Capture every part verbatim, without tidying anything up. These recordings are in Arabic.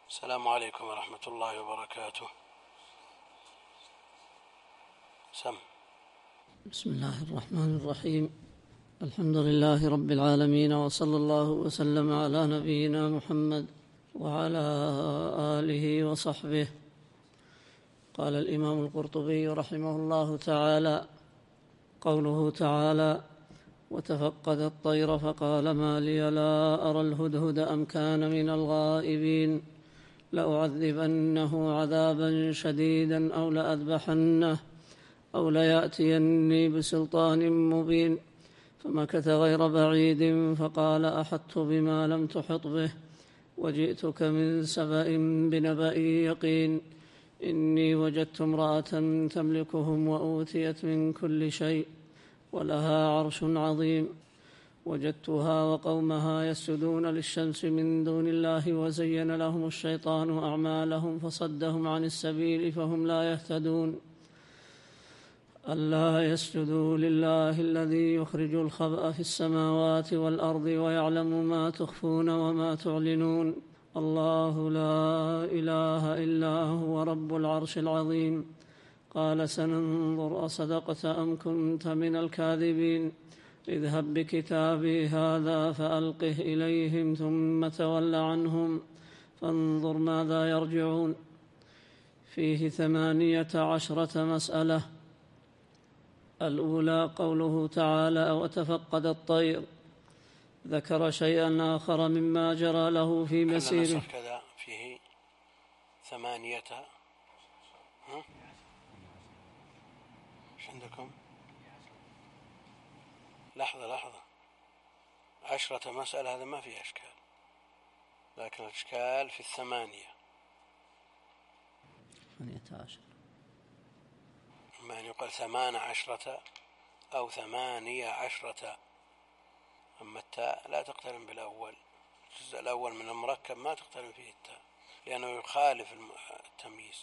السلام عليكم ورحمة الله وبركاته. سم. بسم الله الرحمن الرحيم. الحمد لله رب العالمين، وصلى الله وسلم على نبينا محمد وعلى آله وصحبه. قال الإمام القرطبي رحمه الله تعالى: قوله تعالى: وتفقد الطير فقال ما لي لا أرى الهدهد أم كان من الغائبين لأعذبنه عذابا شديدا أو لأذبحنه أو ليأتيني بسلطان مبين. فمكث غير بعيد فقال: أحطت بما لم تحط به وجئتك من سبأ بنبأ يقين. إني وجدت امرأة تملكهم وأوتيت من كل شيء ولها عرش عظيم. وجدتها وقومها يسجدون للشمس من دون الله وزين لهم الشيطان أعمالهم فصدهم عن السبيل فهم لا يهتدون. ألا يسجدوا لله الذي يخرج الخبأ في السماوات والأرض ويعلم ما تخفون وما تعلنون. الله لا إله إلا هو رب العرش العظيم. قال: سننظر أصدقت أم كنت من الكاذبين. اذهب بكتابي هذا فألقه إليهم ثم تول عنهم فانظر ماذا يرجعون. فيه ثمانية عشرة مسألة. الأولى قوله تعالى: وتفقد الطير، ذكر شيئا آخر مما جرى له في مسيره. كذا فيه ثمانية ها؟ ايش عندكم؟ لحظة لحظة عشرة مسألة، هذا ما فيه أشكال، لكن الأشكال في الثمانية. ثمانية عشر ما أن يقال ثمان عشرة أو ثمانية عشرة، أما التاء لا تقترن بالأول. الجزء الأول من المركب ما تقترن فيه التاء لأنه يخالف التمييز.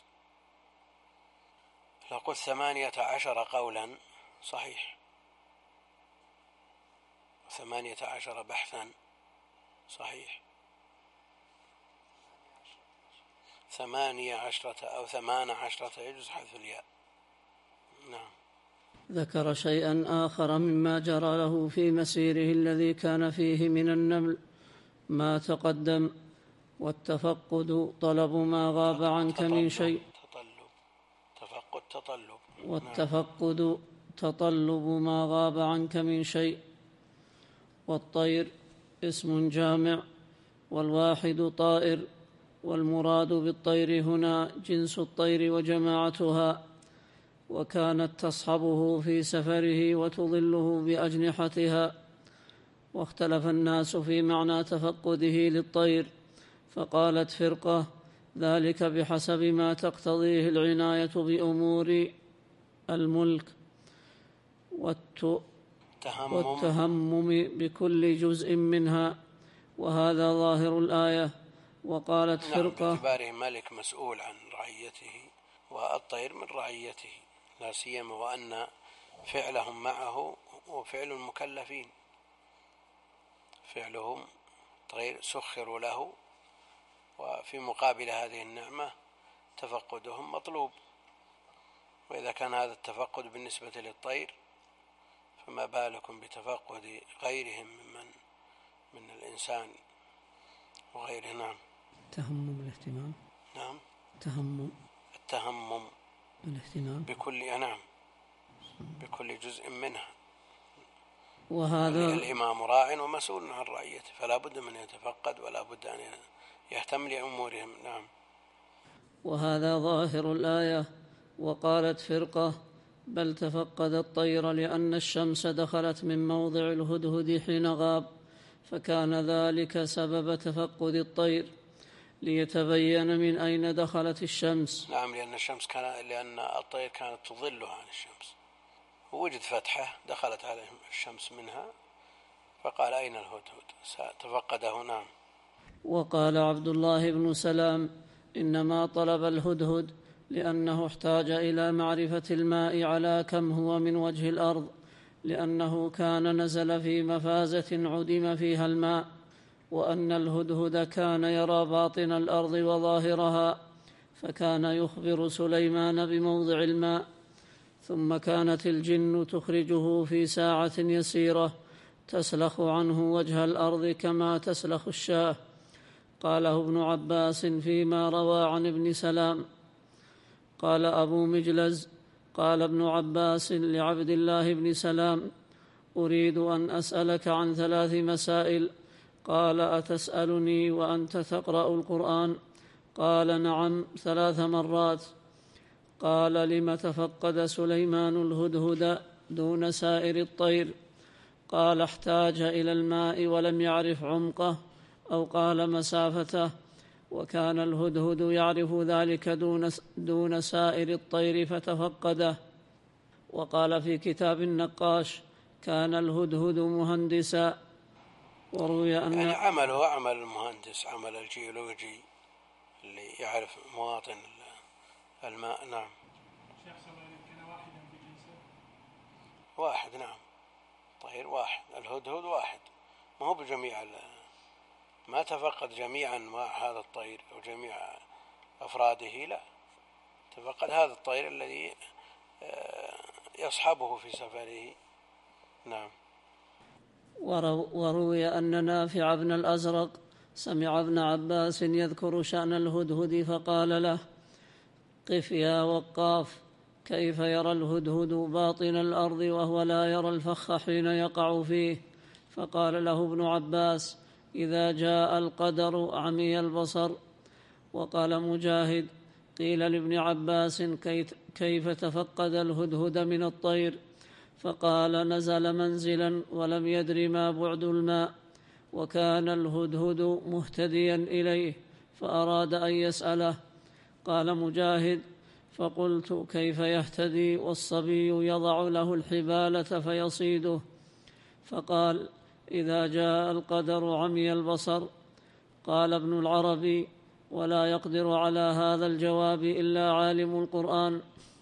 لو قلت ثمانية عشر قولا صحيح، ثمانية عشر بحثا صحيح، ثمانية عشرة أو ثمان عشرة يجوز حذف الياء. نعم. ذكر شيئا آخر مما جرى له في مسيره الذي كان فيه من النمل ما تقدم. والتفقد طلب ما غاب عنك من شيء. تطلب تفقد تطلب. والتفقد تطلب ما غاب عنك من شيء. والطير اسم جامع، والواحد طائر، والمراد بالطير هنا جنس الطير وجماعتها. وكانت تصحبه في سفره وتظله بأجنحتها. واختلف الناس في معنى تفقده للطير، فقالت فرقة: ذلك بحسب ما تقتضيه العناية بأمور الملك والتهمم بكل جزء منها، وهذا ظاهر الآية. وقالت فرقة: باعتباره ملك مسؤول عن رعيته، والطير من رعيته، لا سيما وأن فعلهم معه وفعل المكلفين، فعلهم طير سخروا له، وفي مقابل هذه النعمة تفقدهم مطلوب. وإذا كان هذا التفقد بالنسبة للطير فما بالكم بتفقد غيرهم ممن من الإنسان وغيره. نعم. تهمم الاهتمام. نعم. تهمم التهمم الاهتمام بكل نعم بكل جزء منها. وهذا الإمام راع ومسؤول عن رعيته، فلا بد من يتفقد ولا بد أن يهتم لأمورهم. نعم. وهذا ظاهر الآية. وقالت فرقة: بل تفقد الطير لأن الشمس دخلت من موضع الهدهد حين غاب، فكان ذلك سبب تفقد الطير ليتبين من أين دخلت الشمس. نعم، لأن الشمس كان لأن الطير كانت تظله عن الشمس، ووجد فتحة دخلت عليهم الشمس منها، فقال: أين الهدهد؟ تفقده. نعم. وقال عبد الله بن سلام: إنما طلب الهدهد لأنه احتاج إلى معرفة الماء على كم هو من وجه الأرض، لأنه كان نزل في مفازة عدم فيها الماء، وأن الهدهد كان يرى باطن الأرض وظاهرها، فكان يخبر سليمان بموضع الماء، ثم كانت الجن تخرجه في ساعة يسيرة تسلخ عنه وجه الأرض كما تسلخ الشاة. قاله ابن عباس فيما روى عن ابن سلام. قال أبو مجلز: قال ابن عباس لعبد الله بن سلام: أريد أن أسألك عن ثلاث مسائل. قال: أتسألني وأنت تقرأ القرآن؟ قال: نعم، ثلاث مرات. قال: لم تفقد سليمان الهدهد دون سائر الطير؟ قال: احتاج إلى الماء ولم يعرف عمقه، أو قال مسافته، وكان الهدهد يعرف ذلك دون, دون سائر الطير فتفقده. وقال في كتاب النقاش: كان الهدهد مهندسا. وروي أن يعني عمله عمل المهندس، عمل الجيولوجي اللي يعرف مواطن الماء. نعم. واحد. نعم، طير واحد، الهدهد واحد، ما هو بجميع، ما تفقد جميعا هذا الطير أو جميع أفراده، لا، تفقد هذا الطير الذي يصحبه في سفره. نعم. وروي أن نافع بن الأزرق سمع ابن عباس يذكر شأن الهدهد فقال له: قف يا وقاف، كيف يرى الهدهد باطن الأرض وهو لا يرى الفخ حين يقع فيه؟ فقال له ابن عباس: إذا جاء القدر عمي البصر. وقال مجاهد: قيل لابن عباس: كيف تفقد الهدهد من الطير؟ فقال: نزل منزلا ولم يدر ما بعد الماء، وكان الهدهد مهتديا إليه فأراد أن يسأله. قال مجاهد: فقلت: كيف يهتدي والصبي يضع له الحبالة فيصيده؟ فقال: إذا جاء القدر عمي البصر. قال ابن العربي: ولا يقدر على هذا الجواب إلا عالم القرآن.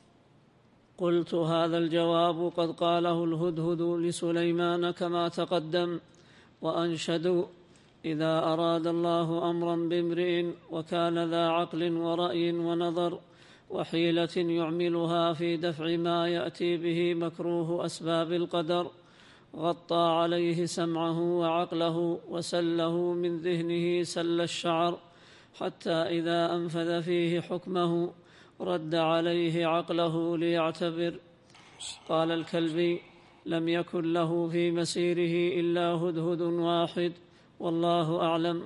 قلت: هذا الجواب قد قاله الهدهد لسليمان كما تقدم. وأنشدوا: إذا أراد الله أمرا بامرئ وكان ذا عقل ورأي ونظر وحيلة يعملها في دفع ما يأتي به مكروه أسباب القدر، غطى عليه سمعه وعقله وسله من ذهنه سل الشعر، حتى إذا أنفذ فيه حكمه رد عليه عقله ليعتبر. قال الكلبي: لم يكن له في مسيره إلا هدهد واحد، والله أعلم.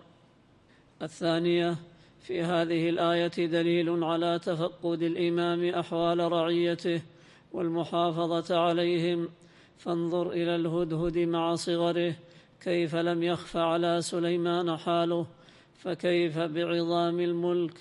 الثانية: في هذه الآية دليل على تفقد الإمام أحوال رعيته والمحافظة عليهم، فانظر إلى الهدهد مع صغره كيف لم يخف على سليمان حاله، فكيف بعظام الملك.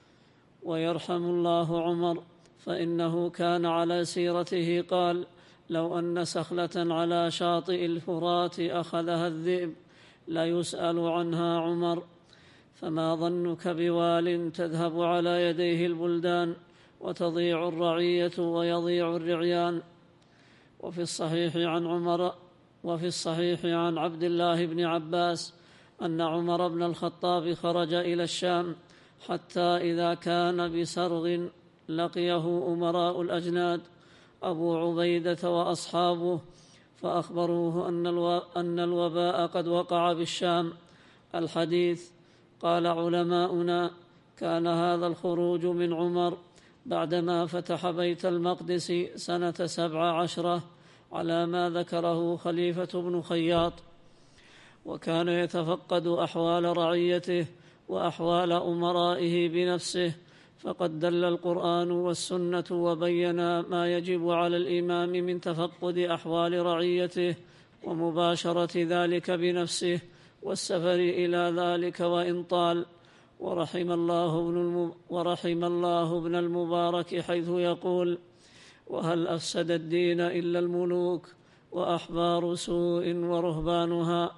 ويرحم الله عمر، فإنه كان على سيرته قال: لو أن سخلة على شاطئ الفرات أخذها الذئب لا يسأل عنها عمر. فما ظنك بوال تذهب على يديه البلدان وتضيع الرعية ويضيع الرعيان. وفي الصحيح عن عمر وفي الصحيح عن عبد الله بن عباس أن عمر بن الخطاب خرج إلى الشام حتى إذا كان بسرغ لقيه أمراء الأجناد أبو عبيدة وأصحابه، فأخبروه أن الوباء قد وقع بالشام. الحديث. قال علماؤنا: كان هذا الخروج من عمر بعدما فتح بيت المقدس سنة سبع عشرة على ما ذكره خليفة بن خياط، وكان يتفقد أحوال رعيته وأحوال أمرائه بنفسه، فقد دل القرآن والسنة وبينا ما يجب على الإمام من تفقد أحوال رعيته ومباشرة ذلك بنفسه والسفر إلى ذلك وإن طال. ورحم الله ابن ورحم الله ابن المبارك حيث يقول: وهل أفسد الدين إلا الملوك وأحبار سوء ورهبانها.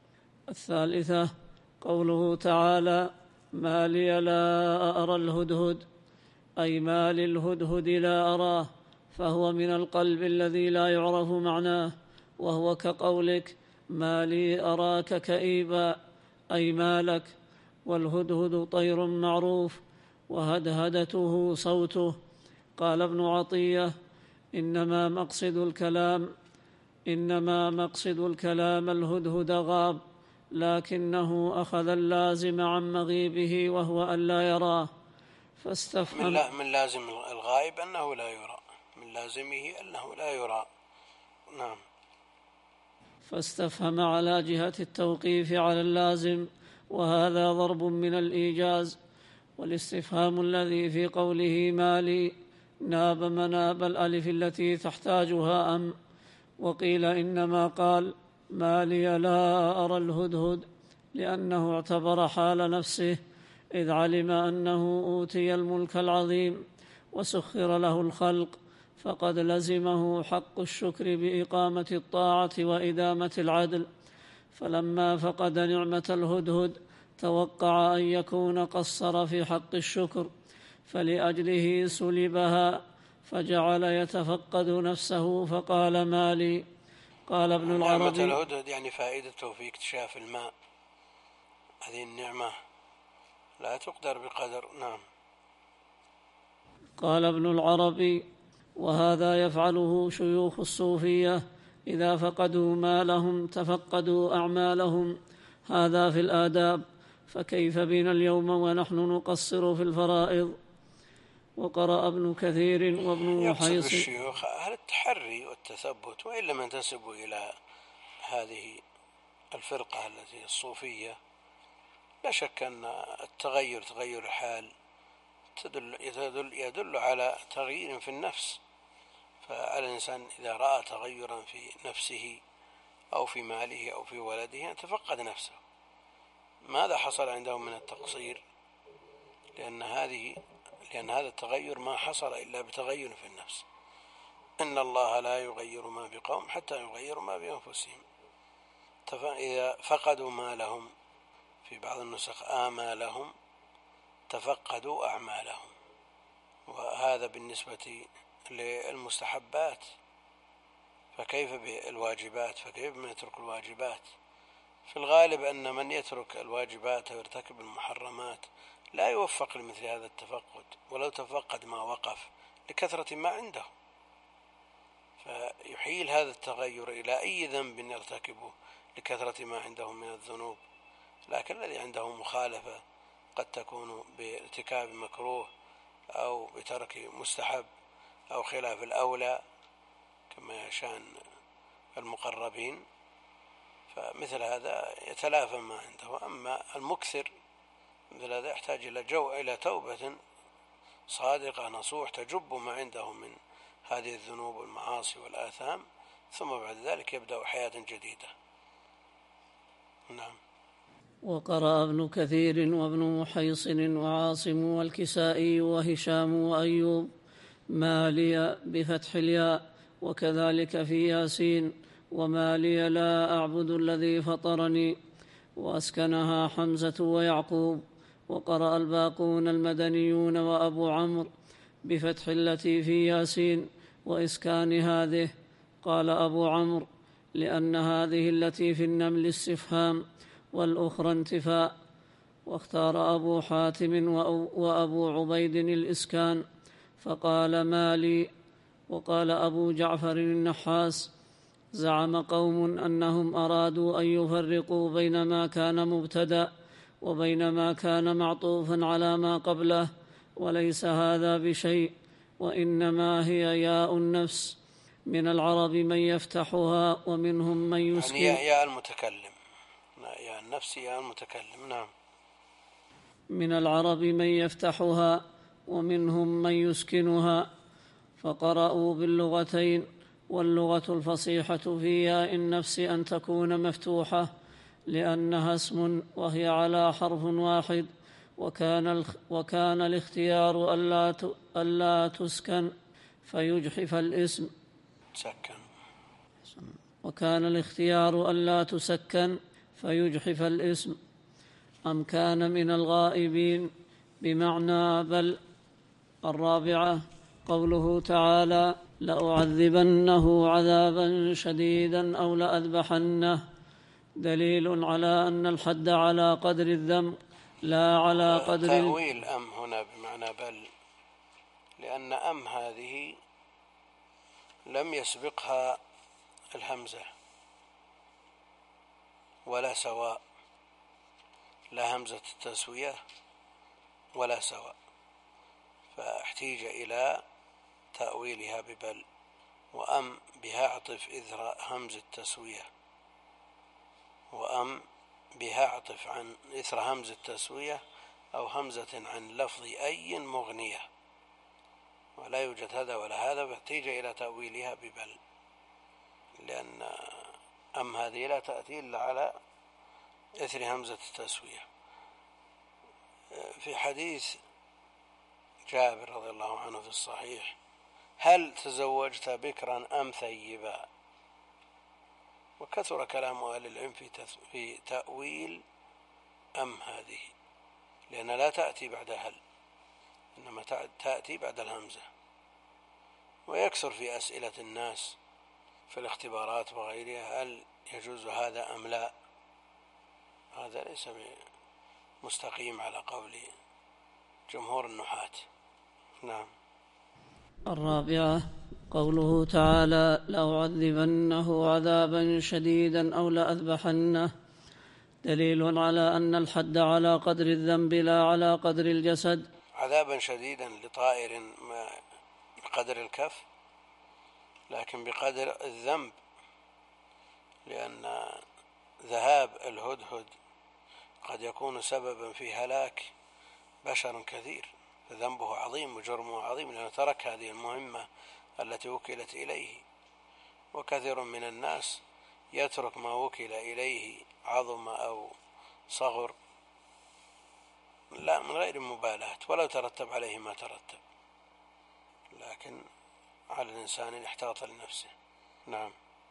الثالثة: قوله تعالى: ما لي لا أرى الهدهد، أي ما للهدهد لا أراه، فهو من القلب الذي لا يعرف معناه، وهو كقولك: ما لي أراك كئيبا، أي ما لك. والهدهد طير معروف، وهدهدته صوته. قال ابن عطية: إنما مقصد الكلام إنما مقصد الكلام الهدهد غاب، لكنه أخذ اللازم عن مغيبه وهو أن لا يراه، فاستفهم. من, من لازم الغائب أنه لا يرى، من لازمه أنه لا يرى. نعم. فاستفهم على جهة التوقيف على اللازم، وهذا ضرب من الإيجاز. والاستفهام الذي في قوله مالي ناب مناب الألف التي تحتاجها أم. وقيل إنما قال مالي لا أرى الهدهد لأنه اعتبر حال نفسه، إذ علم أنه أوتي الملك العظيم وسخر له الخلق، فقد لزمه حق الشكر بإقامة الطاعة وإدامة العدل. فلما فقد نعمة الهدهد توقع أن يكون قصر في حق الشكر، فلأجله سلبها، فجعل يتفقد نفسه فقال مالي. قال ابن العربي: نعمة الهدهد يعني فائدته في اكتشاف الماء، هذه النعمة لا تقدر بقدر. نعم. قال ابن العربي: وهذا يفعله شيوخ الصوفية إذا فقدوا مالهم تفقدوا أعمالهم، هذا في الآداب، فكيف بنا اليوم ونحن نقصر في الفرائض؟ وقرأ ابن كثير وابن محيص. يقصد الشيوخ أهل التحري والتثبت، وإن لم ينتسبوا إلى هذه الفرقة التي الصوفية، لا شك أن التغير تغير الحال تدل يدل, يدل على تغيير في النفس. فالإنسان إذا رأى تغيرا في نفسه أو في ماله أو في ولده يتفقد نفسه، ماذا حصل عنده من التقصير؟ لأن هذه لأن هذا التغير ما حصل إلا بتغير في النفس. إن الله لا يغير ما بقوم حتى يغيروا ما بأنفسهم. إذا فقدوا مالهم، في بعض النسخ آمالهم، تفقدوا أعمالهم. وهذا بالنسبة للمستحبات، فكيف بالواجبات؟ فكيف من يترك الواجبات؟ في الغالب أن من يترك الواجبات ويرتكب المحرمات لا يوفق لمثل هذا التفقد، ولو تفقد ما وقف لكثرة ما عنده، فيحيل هذا التغير إلى أي ذنب يرتكبه لكثرة ما عنده من الذنوب. لكن الذي عنده مخالفة قد تكون بارتكاب مكروه أو بترك مستحب أو خلاف الأولى كما يشان المقربين، فمثل هذا يتلافى ما عنده. أما المكثر مثل هذا يحتاج إلى جو إلى توبة صادقة نصوح تجب ما عنده من هذه الذنوب والمعاصي والآثام، ثم بعد ذلك يبدأ حياة جديدة. نعم. وقرأ ابن كثير وابن محيصن وعاصم والكسائي وهشام وأيوب مالي بفتح الياء، وكذلك في ياسين ومالي لا أعبد الذي فطرني، وأسكنها حمزة ويعقوب. وقرأ الباقون المدنيون وأبو عمرو بفتح التي في ياسين وإسكان هذه. قال أبو عمرو: لأن هذه التي في النمل استفهام والأخرى انتفاء. واختار أبو حاتم وأبو عبيد الإسكان فقال مالي. وقال أبو جعفر النحاس: زعم قوم أنهم أرادوا أن يفرقوا بين ما كان مبتدأ وبين ما كان معطوفا على ما قبله، وليس هذا بشيء، وإنما هي ياء النفس. من العرب من يفتحها ومنهم من يسكن. يعني يا المتكلم، يا النفس يا المتكلم. نعم. من العرب من يفتحها ومنهم من يسكنها، فقرأوا باللغتين. واللغة الفصيحة في ياء النفس أن تكون مفتوحة لأنها اسم وهي على حرف واحد، وكان, وكان الاختيار ألا, ألا تسكن فيجحف الاسم سكن. وكان الاختيار ألا تسكن فيجحف الاسم. أم كان من الغائبين بمعنى بل. الرابعة قوله تعالى: لأعذبنه عذابا شديدا أو لأذبحنه. دليل على أن الحد على قدر الذنب لا على قدر تأويل أم هنا بمعنى بل، لأن أم هذه لم يسبقها الهمزة ولا سواء، لا همزة التسوية ولا سواء، فاحتيج إلى تأويلها ببل، وأم بها عطف إثر همز التسوية، وأم بها عطف عن إثر همز التسوية أو همزة عن لفظ أي مغنية، ولا يوجد هذا ولا هذا، فاحتيج إلى تأويلها ببل، لأن أم هذه لا تأتي إلا على إثر همزة التسوية. في حديث جابر رضي الله عنه في الصحيح: هل تزوجت بكرا أم ثيبا؟ وكثر كلام أهل العلم في تأويل أم هذه، لأن لا تأتي بعد هل، إنما تأتي بعد الهمزة. ويكثر في أسئلة الناس في الاختبارات وغيرها: هل يجوز هذا أم لا؟ هذا ليس مستقيم على قول جمهور النحاة. نعم. الرابعة قوله تعالى: لأعذبنه عذابا شديدا أو لأذبحنه، دليل على أن الحد على قدر الذنب لا على قدر الجسد. عذابا شديدا لطائر ما بقدر الكف، لكن بقدر الذنب، لأن ذهاب الهدهد قد يكون سببا في هلاك بشر كثير، فذنبه عظيم وجرمه عظيم، لأنه ترك هذه المهمة التي وكلت إليه. وكثير من الناس يترك ما وكل إليه عظم أو صغر لا من غير مبالاة، ولو ترتب عليه ما ترتب، لكن على الإنسان أن يحتاط لنفسه. نعم.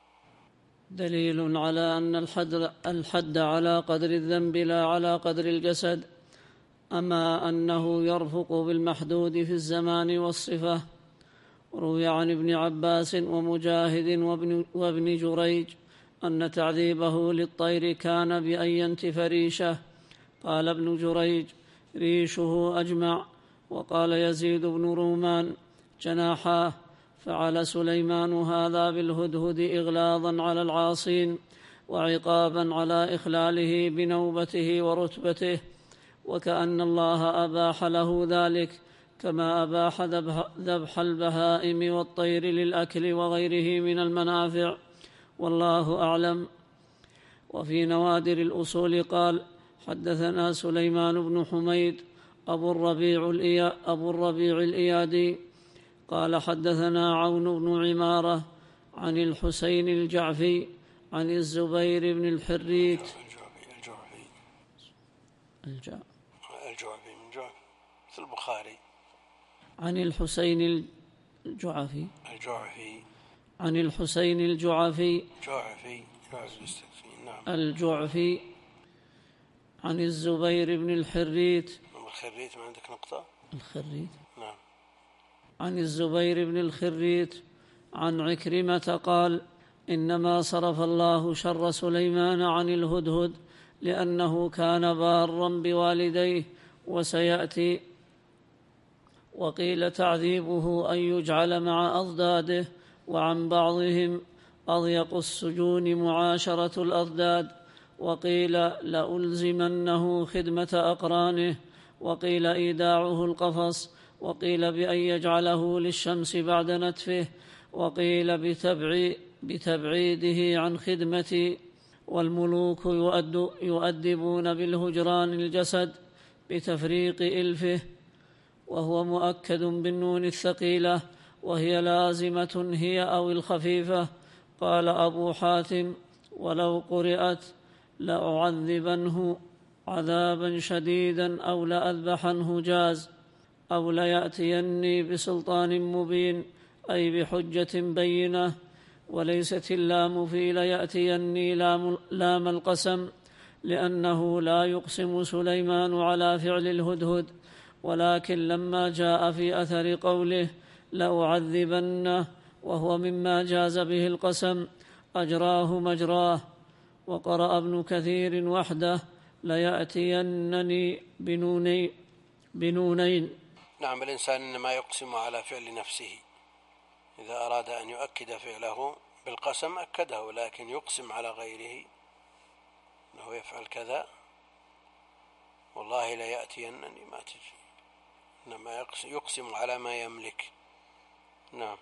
دليل على أن الحد, الحد على قدر الذنب لا على قدر الجسد، أما أنه يرفق بالمحدود في الزمان والصفة. روي عن ابن عباس ومجاهد وابن, وابن جريج أن تعذيبه للطير كان بأن ينتف ريشه. قال ابن جريج: ريشه أجمع. وقال يزيد بن رومان: جناحاه. فعل سليمان هذا بالهدهد إغلاظا على العاصين وعقابا على إخلاله بنوبته ورتبته، وكأن الله أباح له ذلك كما أباح ذبح البهائم والطير للأكل وغيره من المنافع، والله أعلم. وفي نوادر الأصول قال: حدثنا سليمان بن حميد أبو الربيع, أبو الربيع الإيادي قال: حدثنا عون بن عمارة عن الحسين الجعفي عن الزبير بن الحريت الجعفي الجعفي الجعفي من جعفي في البخاري عن الحسين الجعفي الجعفي عن الحسين الجعفي جعفي نعم الجعفي عن الزبير بن الحريت الخريت. ما عندك نقطة؟ الخريت نعم. عن الزبير بن الخريت عن عكرمة قال: إنما صرف الله شر سليمان عن الهدهد لأنه كان بارا بوالديه وسيأتي. وقيل تعذيبه أن يجعل مع أضداده، وعن بعضهم أضيق السجون معاشرة الأضداد، وقيل لألزمنه خدمة أقرانه، وقيل إيداعه القفص، وقيل بأن يجعله للشمس بعد نتفه، وقيل بتبعيده عن خدمتي. والملوك يؤدبون بالهجران الجسد بتفريق إلفه، وهو مؤكد بالنون الثقيلة، وهي لازمة هي أو الخفيفة. قال أبو حاتم: ولو قرئت لأعذبنه عذابا شديدا أو لأذبحنه جاز، أو ليأتيني بسلطان مبين، أي بحجة بينة. وليست اللام في ليأتيني لام, لام القسم، لأنه لا يقسم سليمان على فعل الهدهد، ولكن لما جاء في أثر قوله لأعذبنه وهو مما جاز به القسم أجراه مجراه. وقرأ ابن كثير وحده ليأتينني بنوني بنونين. نعم، الإنسان إنما يقسم على فعل نفسه، إذا أراد أن يؤكد فعله بالقسم أكده، لكن يقسم على غيره أنه يفعل كذا والله ليأتينني ما تجي، إنما يقسم على ما يملك. نعم.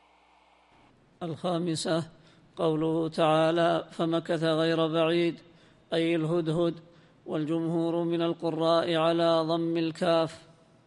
الخامسة قوله تعالى فمكث غير بعيد أي الهدهد، والجمهور من القراء على ضم الكاف.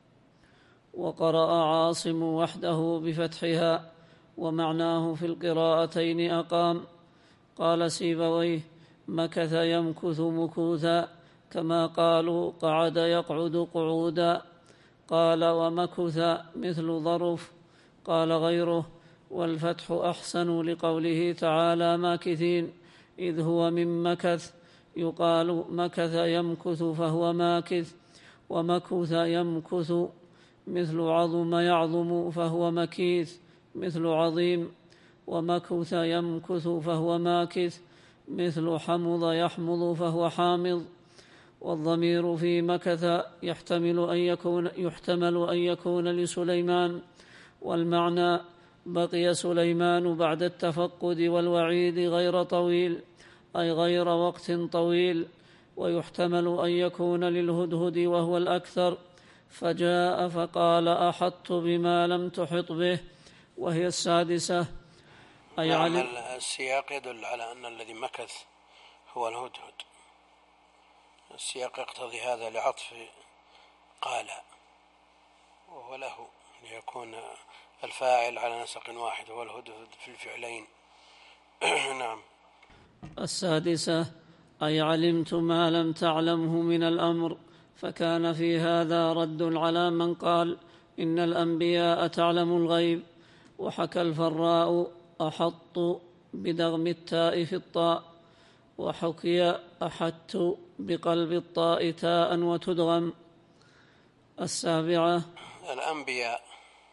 وقرأ عاصم وحده بفتحها ومعناه في القراءتين أقام. قال سيبويه مكث يمكث مكوثا، كما قالوا قعد يقعد قعودا. قال ومكث مثل ظرف. قال غيره والفتح أحسن لقوله تعالى ماكثين، إذ هو من مكث، يقال مكث يمكث فهو ماكث، ومكث يمكث مثل عظم يعظم فهو مكيث مثل عظيم، ومكث يمكث فهو ماكث مثل حمض يحمض فهو حامض. والضمير في مكث يحتمل أن يكون, يحتمل أن يكون لسليمان، والمعنى بقي سليمان بعد التفقد والوعيد غير طويل أي غير وقت طويل. ويحتمل أن يكون للهدهد وهو الأكثر، فجاء فقال أحطت بما لم تحط به، وهي السادسة أي نعم. علم. السياق يدل على أن الذي مكث هو الهدهد، السياق يقتضي هذا لعطف قال وهو له ليكون الفاعل على نسق واحد هو الهدهد في الفعلين. نعم. السادسة أي علمت ما لم تعلمه من الأمر، فكان في هذا رد على من قال إن الأنبياء تعلم الغيب. وحكى الفراء أحط بدغم التاء في الطاء، وحكي أحدت بقلب الطاء تاء وتدغم. السابعة الأنبياء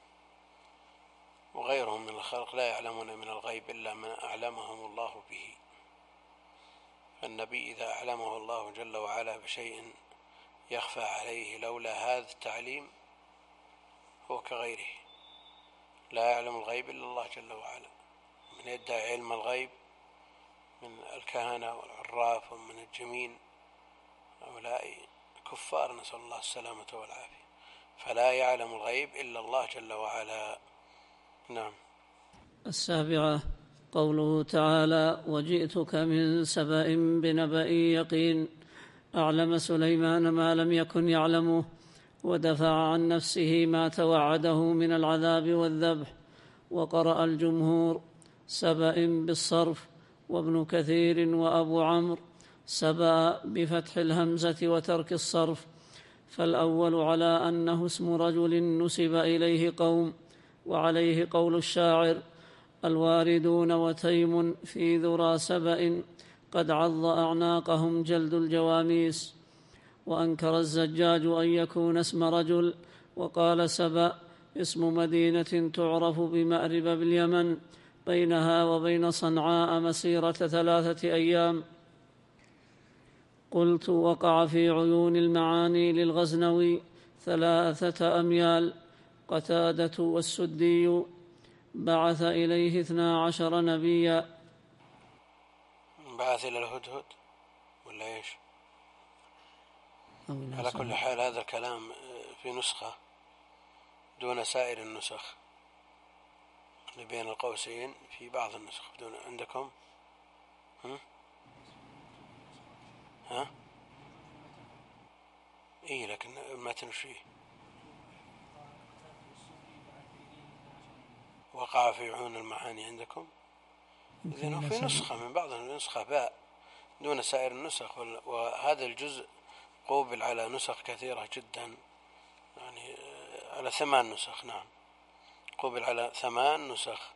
وغيرهم من الخلق لا يعلمون من الغيب إلا ما أعلمهم الله به. النبي إذا أعلمه الله جل وعلا بشيء يخفى عليه لولا هذا التعليم هو كغيره، لا يعلم الغيب إلا الله جل وعلا. من يدعي علم الغيب من الكهنة والعراف ومن الجمين هؤلاء كفار، نسأل الله السلامة والعافية، فلا يعلم الغيب إلا الله جل وعلا. نعم. السابعة قوله تعالى وجئتك من سبأ بنبأ يقين. أعلم سليمان ما لم يكن يعلمه، ودفع عن نفسه ما توعده من العذاب والذبح. وقرأ الجمهور سبأ بالصرف، وابن كثير وأبو عمرو سبأ بفتح الهمزة وترك الصرف، فالأول على أنه اسم رجل نسب إليه قوم، وعليه قول الشاعر الواردون وتيم في ذرى سبأ قد عض أعناقهم جلد الجواميس. وأنكر الزجاج أن يكون اسم رجل، وقال سبأ اسم مدينة تعرف بمأرب باليمن بينها وبين صنعاء مسيرة ثلاثة أيام. قلت وقع في عيون المعاني للغزنوي ثلاثة أميال. قتادة والسدي بعث إليه اثنا عشر نبيا. بعث إلى الهدهد ولا إيش؟ على كل حال هذا الكلام في نسخة دون سائر النسخ اللي بين القوسين، في بعض النسخ دون. عندكم ها؟ ها؟ إيه لكن ما تنشيه وقع في عيون المعاني عندكم. إذن في نسخة من بعض النسخة باء دون سائر النسخ، وهذا الجزء قوبل على نسخ كثيرة جدا، يعني على ثمان نسخ. نعم، قوبل على ثمان نسخ.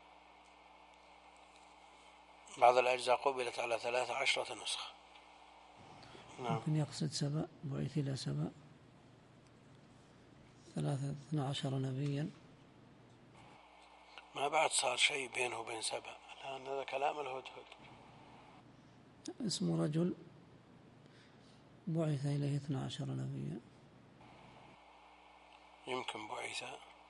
بعض الأجزاء قوبلت على ثلاثة عشرة نسخة. نعم. ممكن يقصد سبأ، بعث إلى سبأ ثلاثة اثنا عشر نبيا. ما بعد صار شيء بينه وبين سبأ، الآن هذا كلام الهدهد. اسم رجل بعث إليه اثنا عشر نبيا. يمكن بعث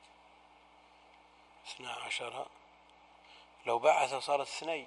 اثنا عشر، لو بعث صارت اثنين.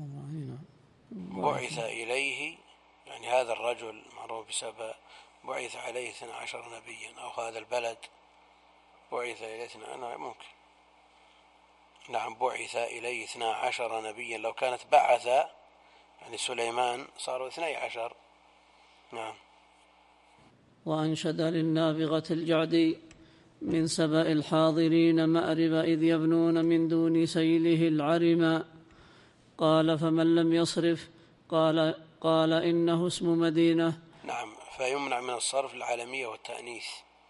بعث إليه يعني هذا الرجل معروف بسبب بعث عليه اثنا عشر نبيا، أو هذا البلد بعث إليه اثنا عشر، ممكن. نعم، بعث إليه اثنا عشر نبيا، لو كانت بعث يعني سليمان صاروا اثني عشر. نعم. وأنشد للنابغة الجعدي: من سبأ الحاضرين مأرب إذ يبنون من دون سيله العرما. قال: فمن لم يصرف؟ قال قال إنه اسم مدينة. نعم، فيمنع من الصرف العالمية والتأنيث.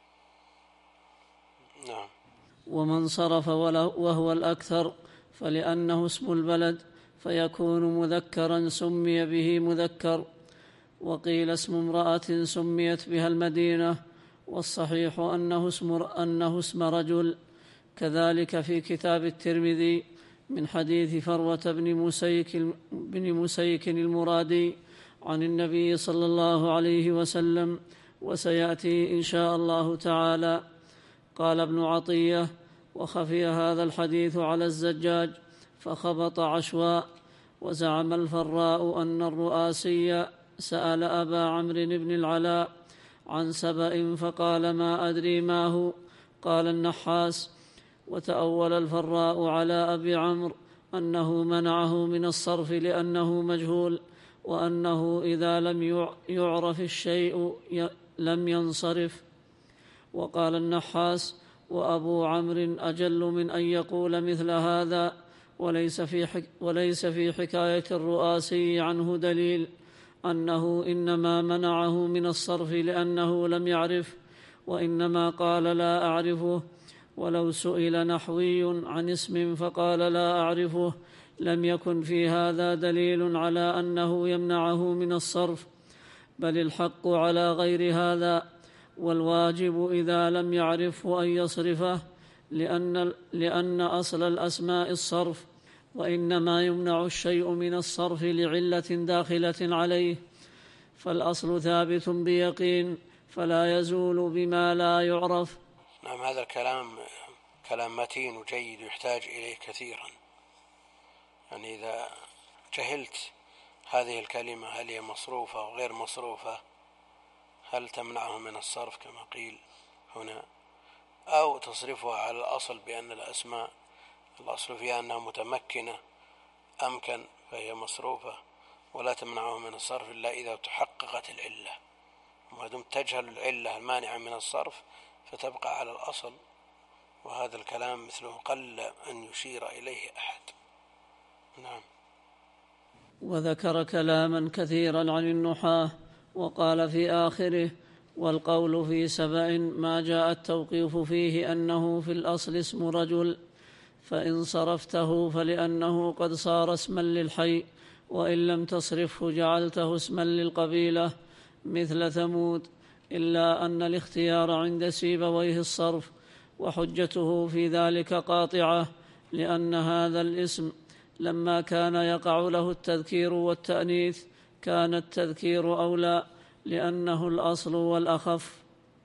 نعم. ومن صرف وهو الأكثر فلأنه اسم البلد فيكون مذكرا سمي به مذكر. وقيل اسم امرأة سميت بها المدينة، والصحيح أنه اسم, أنه اسم رجل. كذلك في كتاب الترمذي من حديث فروة بن مسيك, بن مسيك المرادي عن النبي صلى الله عليه وسلم، وسيأتي إن شاء الله تعالى. قال ابن عطية: وخفي هذا الحديث على الزجاج فخبط عشواء. وزعم الفراء أن الرؤاسي سأل أبا عمرو بن العلاء عن سبأ فقال: ما أدري ما هو. قال النحاس: وتأول الفراء على أبي عمرو أنه منعه من الصرف لأنه مجهول، وأنه إذا لم يعرف الشيء لم ينصرف. وقال النحاس: وأبو عمرو أجل من أن يقول مثل هذا، وليس في, حك وليس في حكاية الرؤاسي عنه دليل أنه إنما منعه من الصرف لأنه لم يعرف، وإنما قال: لا أعرفه. ولو سئل نحوي عن اسم فقال: لا أعرفه، لم يكن في هذا دليل على أنه يمنعه من الصرف، بل الحق على غير هذا. والواجب إذا لم يعرفه أن يصرفه، لأن, لأن أصل الأسماء الصرف، وإنما يمنع الشيء من الصرف لعلة داخلة عليه، فالأصل ثابت بيقين فلا يزول بما لا يعرف. نعم، هذا الكلام كلام متين وجيد يحتاج إليه كثيرا. يعني إذا جهلت هذه الكلمة هل هي مصروفة أو غير مصروفة، هل تمنعه من الصرف كما قيل هنا، أو تصرفها على الأصل بأن الأسماء الأصل فيها أنها متمكنة أمكن فهي مصروفة، ولا تمنعه من الصرف إلا إذا تحققت العلة. وما دمت تجهل العلة المانعة من الصرف فتبقى على الأصل، وهذا الكلام مثله قل أن يشير إليه أحد. نعم. وذكر كلاما كثيرا عن النحاة، وقال في آخره: والقول في سبأ ما جاء التوقيف فيه أنه في الأصل اسم رجل، فإن صرفته فلأنه قد صار اسما للحي، وإن لم تصرفه جعلته اسما للقبيلة مثل ثمود، إلا أن الاختيار عند سيبويه الصرف، وحجته في ذلك قاطعة، لأن هذا الاسم لما كان يقع له التذكير والتأنيث كان التذكير أولى، لأنه الأصل والأخف.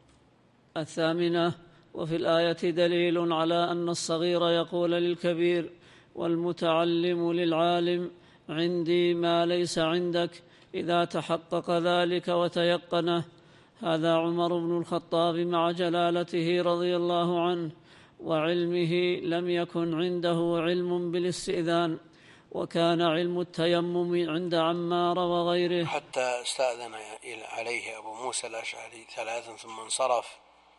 الثامنة: وفي الآية دليل على أن الصغير يقول للكبير والمتعلم للعالم: عندي ما ليس عندك، إذا تحقق ذلك وتيقنه. هذا عمر بن الخطاب مع جلالته رضي الله عنه وعلمه لم يكن عنده علم بالاستئذان، وكان علم التيمم عند عمار وغيره. حتى استأذن عليه أبو موسى الأشعري ثلاثا ثم انصرف،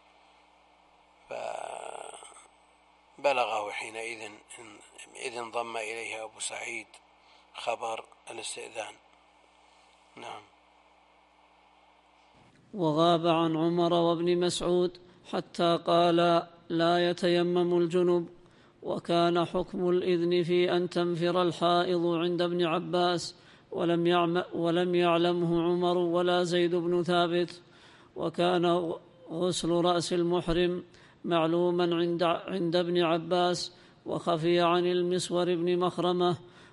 فبلغه حينئذ إذ انضم إليه أبو سعيد خبر الاستئذان. نعم. وغاب عن عمر وابن مسعود حتى قال: لا يتيمم الجنب. وكان حكم الإذن في أن تنفر الحائض عند ابن عباس، ولم, يعم ولم يعلمه عمر ولا زيد بن ثابت. وكان غسل رأس المحرم معلوما عند, عند ابن عباس، وخفي عن المسور بن مخرمة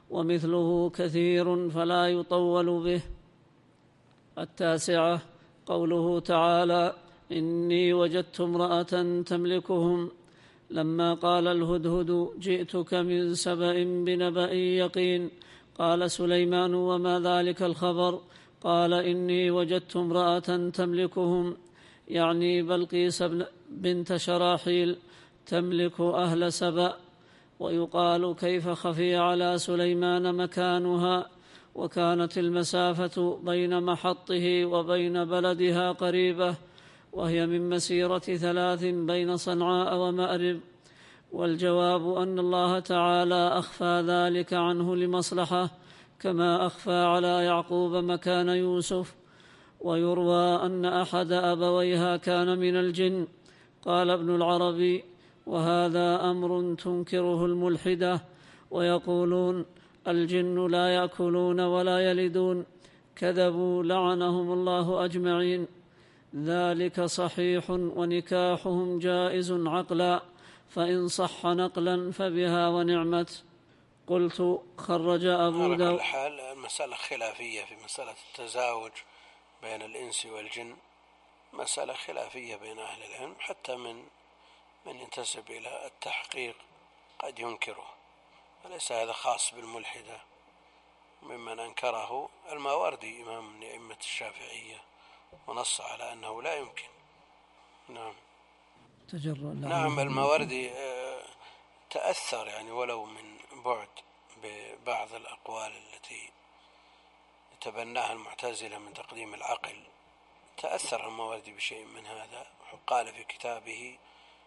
ومثله كثير فلا يطول به. التاسعة قوله تعالى: إني وجدت امرأة تملكهم. لما قال الهدهد: جئتك من سبأ بنبأ يقين، قال سليمان: وما ذلك الخبر؟ قال: إني وجدت امرأة تملكهم، يعني بلقيس بنت شراحيل تملك أهل سبأ. ويقال: كيف خفي على سليمان مكانها، وكانت المسافة بين محطه وبين بلدها قريبة، وهي من مسيرة ثلاث بين صنعاء ومأرب. والجواب أن الله تعالى أخفى ذلك عنه لمصلحة، كما أخفى على يعقوب مكان يوسف. ويروى أن أحد أبويها كان من الجن. قال ابن العربي: وهذا أمر تنكره الملحدة، ويقولون: الجن لا يأكلون ولا يلدون. كذبوا لعنهم الله أجمعين. ذلك صحيح، ونكاحهم جائز عقلا، فإن صح نقلا فبها ونعمت. قلت: خرج أبو داود. على كل حال المسألة خلافية في مسألة التزاوج بين الإنس والجن، مسألة خلافية بين أهل العلم، حتى من من ينتسب إلى التحقيق قد ينكره، وليس هذا خاص بالملحدة. ممن أنكره الماوردي إمام من أئمة الشافعية، ونص على أنه لا يمكن. نعم نعم الماوردي تأثر يعني ولو من بعد ببعض الأقوال التي تبناها المعتزلة من تقديم العقل. تأثر الماوردي بشيء من هذا، قال في كتابه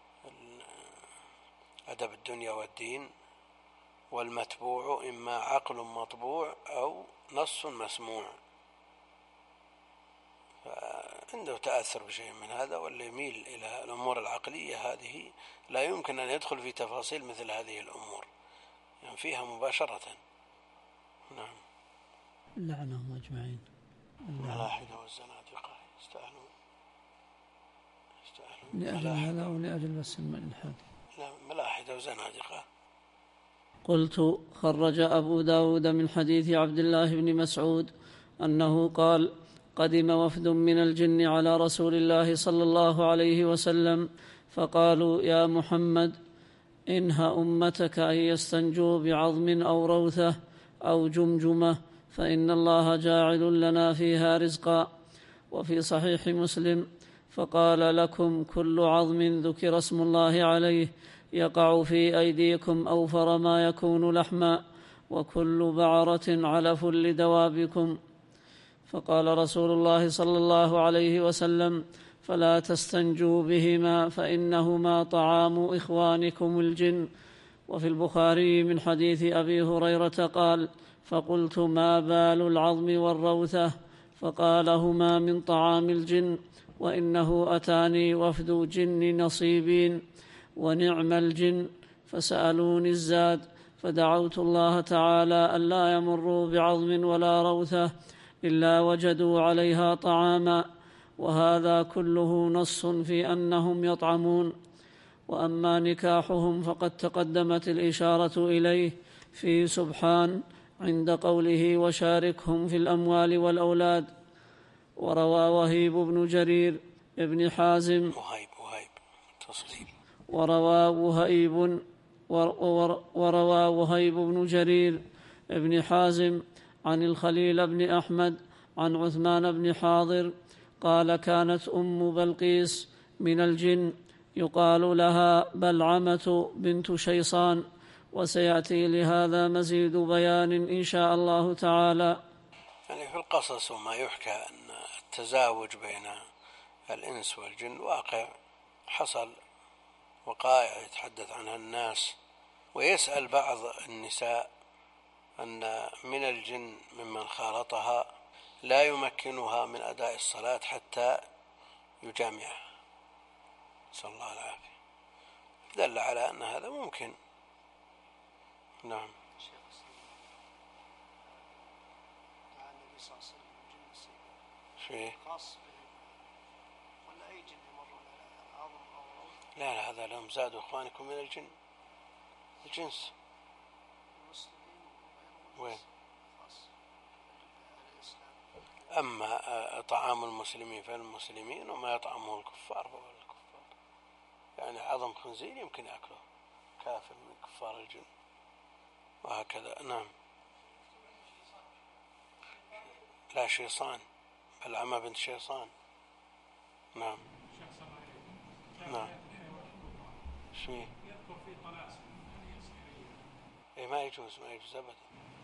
أدب الدنيا والدين: والمتبوع إما عقل مطبوع أو نص مسموع. فعنده تأثر بشيء من هذا، واللي يميل إلى الأمور العقلية هذه لا يمكن أن يدخل في تفاصيل مثل هذه الأمور، يعني فيها مباشرة. نعم. لعنهم أجمعين. الملاحدة والزنادقة يستأهلون يستأهلون لأجل هذا أو لأجل بس الإلحاد؟ لا، ملاحدة وزنادقة. قلت: خرج أبو داود من حديث عبد الله بن مسعود أنه قال: قدم وفد من الجن على رسول الله صلى الله عليه وسلم، فقالوا: يا محمد، انهى أمتك أن يستنجوا بعظم أو روثة أو جمجمة، فإن الله جاعل لنا فيها رزقا. وفي صحيح مسلم: فقال: لكم كل عظم ذكر اسم الله عليه يقع في أيديكم أوفر ما يكون لحما، وكل بعرة علف لدوابكم. فقال رسول الله صلى الله عليه وسلم: فلا تستنجوا بهما، فإنهما طعام إخوانكم الجن. وفي البخاري من حديث أبي هريرة قال: فقلت: ما بال العظم والروثة؟ فقال: هما من طعام الجن، وإنه أتاني وفد جن نصيبين ونعم الجن فسألوني الزاد، فدعوت الله تعالى ألا يمروا بعظم ولا روثة إلا وجدوا عليها طعاما. وهذا كله نص في أنهم يطعمون. وأما نكاحهم فقد تقدمت الإشارة إليه في سبحان عند قوله: وشاركهم في الأموال والأولاد. وروى وهيب بن جرير ابن حازم وهيب وهيب تصليل وروى وهيب وروى وهيب بن جرير ابن حازم عن الخليل بن أحمد عن عثمان بن حاضر قال: كانت أم بلقيس من الجن يقال لها بلعمة بنت شيصان، وسيأتي لهذا مزيد بيان إن شاء الله تعالى. يعني في القصص وما يحكى أن التزاوج بين الإنس والجن واقع، حصل وقائع يتحدث عنها الناس. ويسأل بعض النساء أن من الجن ممن خالطها لا يمكنها من أداء الصلاة حتى يجامعها، صلى الله العافية، دل على أن هذا ممكن. نعم. شيء خاص ولا أي جن يمرون على عظم أو روث؟ لا لا، هذا لهم زادوا إخوانكم من الجن، الجنس وين؟ أما طعام المسلمين فالمسلمين وما يطعمه الكفار فهو الكفار. يعني عظم خنزير يمكن يأكله كافر من كفار الجن وهكذا. نعم. لا شيصان، بل عمى بنت شيصان. نعم. نعم. شوي. إيه ما يجوز، ما يجوز أبدا.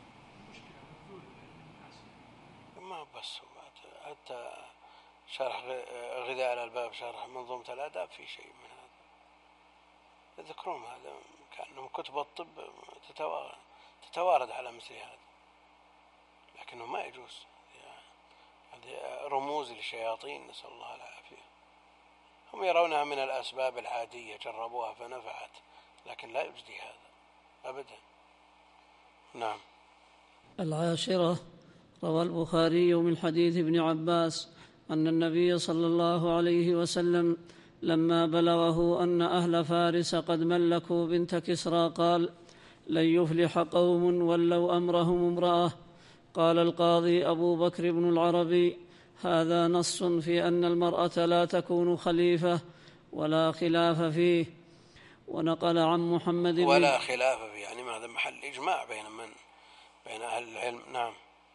ما بس حتى شرح غذاء الألباب، شرح منظومة الآداب، في شيء من هذا يذكرون هذا كأنهم كتب الطب تتوارد على مثل هذا، لكنه ما يجوز. هذه رموز للشياطين، نسأل الله العافية. هم يرونها من الأسباب العادية، جربوها فنفعت، لكن لا يجدي هذا أبدا. نعم. العاشرة: روى البخاري من حديث ابن عباس أن النبي صلى الله عليه وسلم لما بلغه أن أهل فارس قد ملكوا بنت كسرى قال: لن يفلح قوم ولوا أمرهم امرأة. قال القاضي أبو بكر بن العربي: هذا نص في أن المرأة لا تكون خليفة ولا خلاف فيه. ونقل عن محمد بن ولا خلاف فيه، يعني هذا محل إجماع بين من بين أهل العلم. نعم.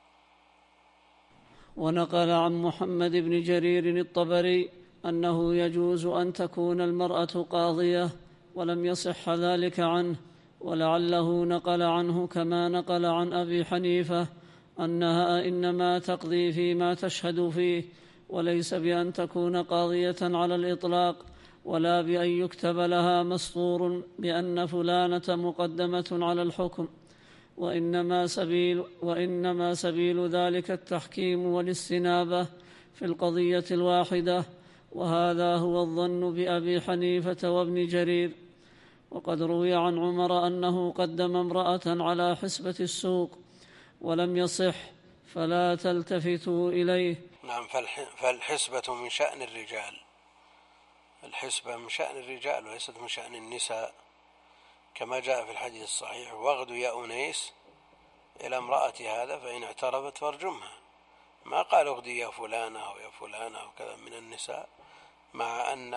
ونقل عن محمد بن جرير الطبري أنه يجوز أن تكون المرأة قاضية، ولم يصح ذلك عنه، ولعله نقل عنه كما نقل عن أبي حنيفة أنها إنما تقضي فيما تشهد فيه، وليس بأن تكون قاضية على الإطلاق، ولا بأن يكتب لها مسطور بأن فلانة مقدمة على الحكم، وإنما سبيل, وإنما سبيل ذلك التحكيم والاستنابة في القضية الواحدة، وهذا هو الظن بأبي حنيفة وابن جرير. وقد روي عن عمر أنه قدم امرأة على حسبة السوق ولم يصح، فلا تلتفتوا إليه. نعم. فالحسبة من شأن الرجال، الحسبة من شأن الرجال وليست من شأن النساء، كما جاء في الحديث الصحيح: واغدوا يا أنيس إلى امرأة هذا فإن اعترفت فارجمها. ما قال اغدي يا فلانة أو يا فلانة أو كذا من النساء، مع أن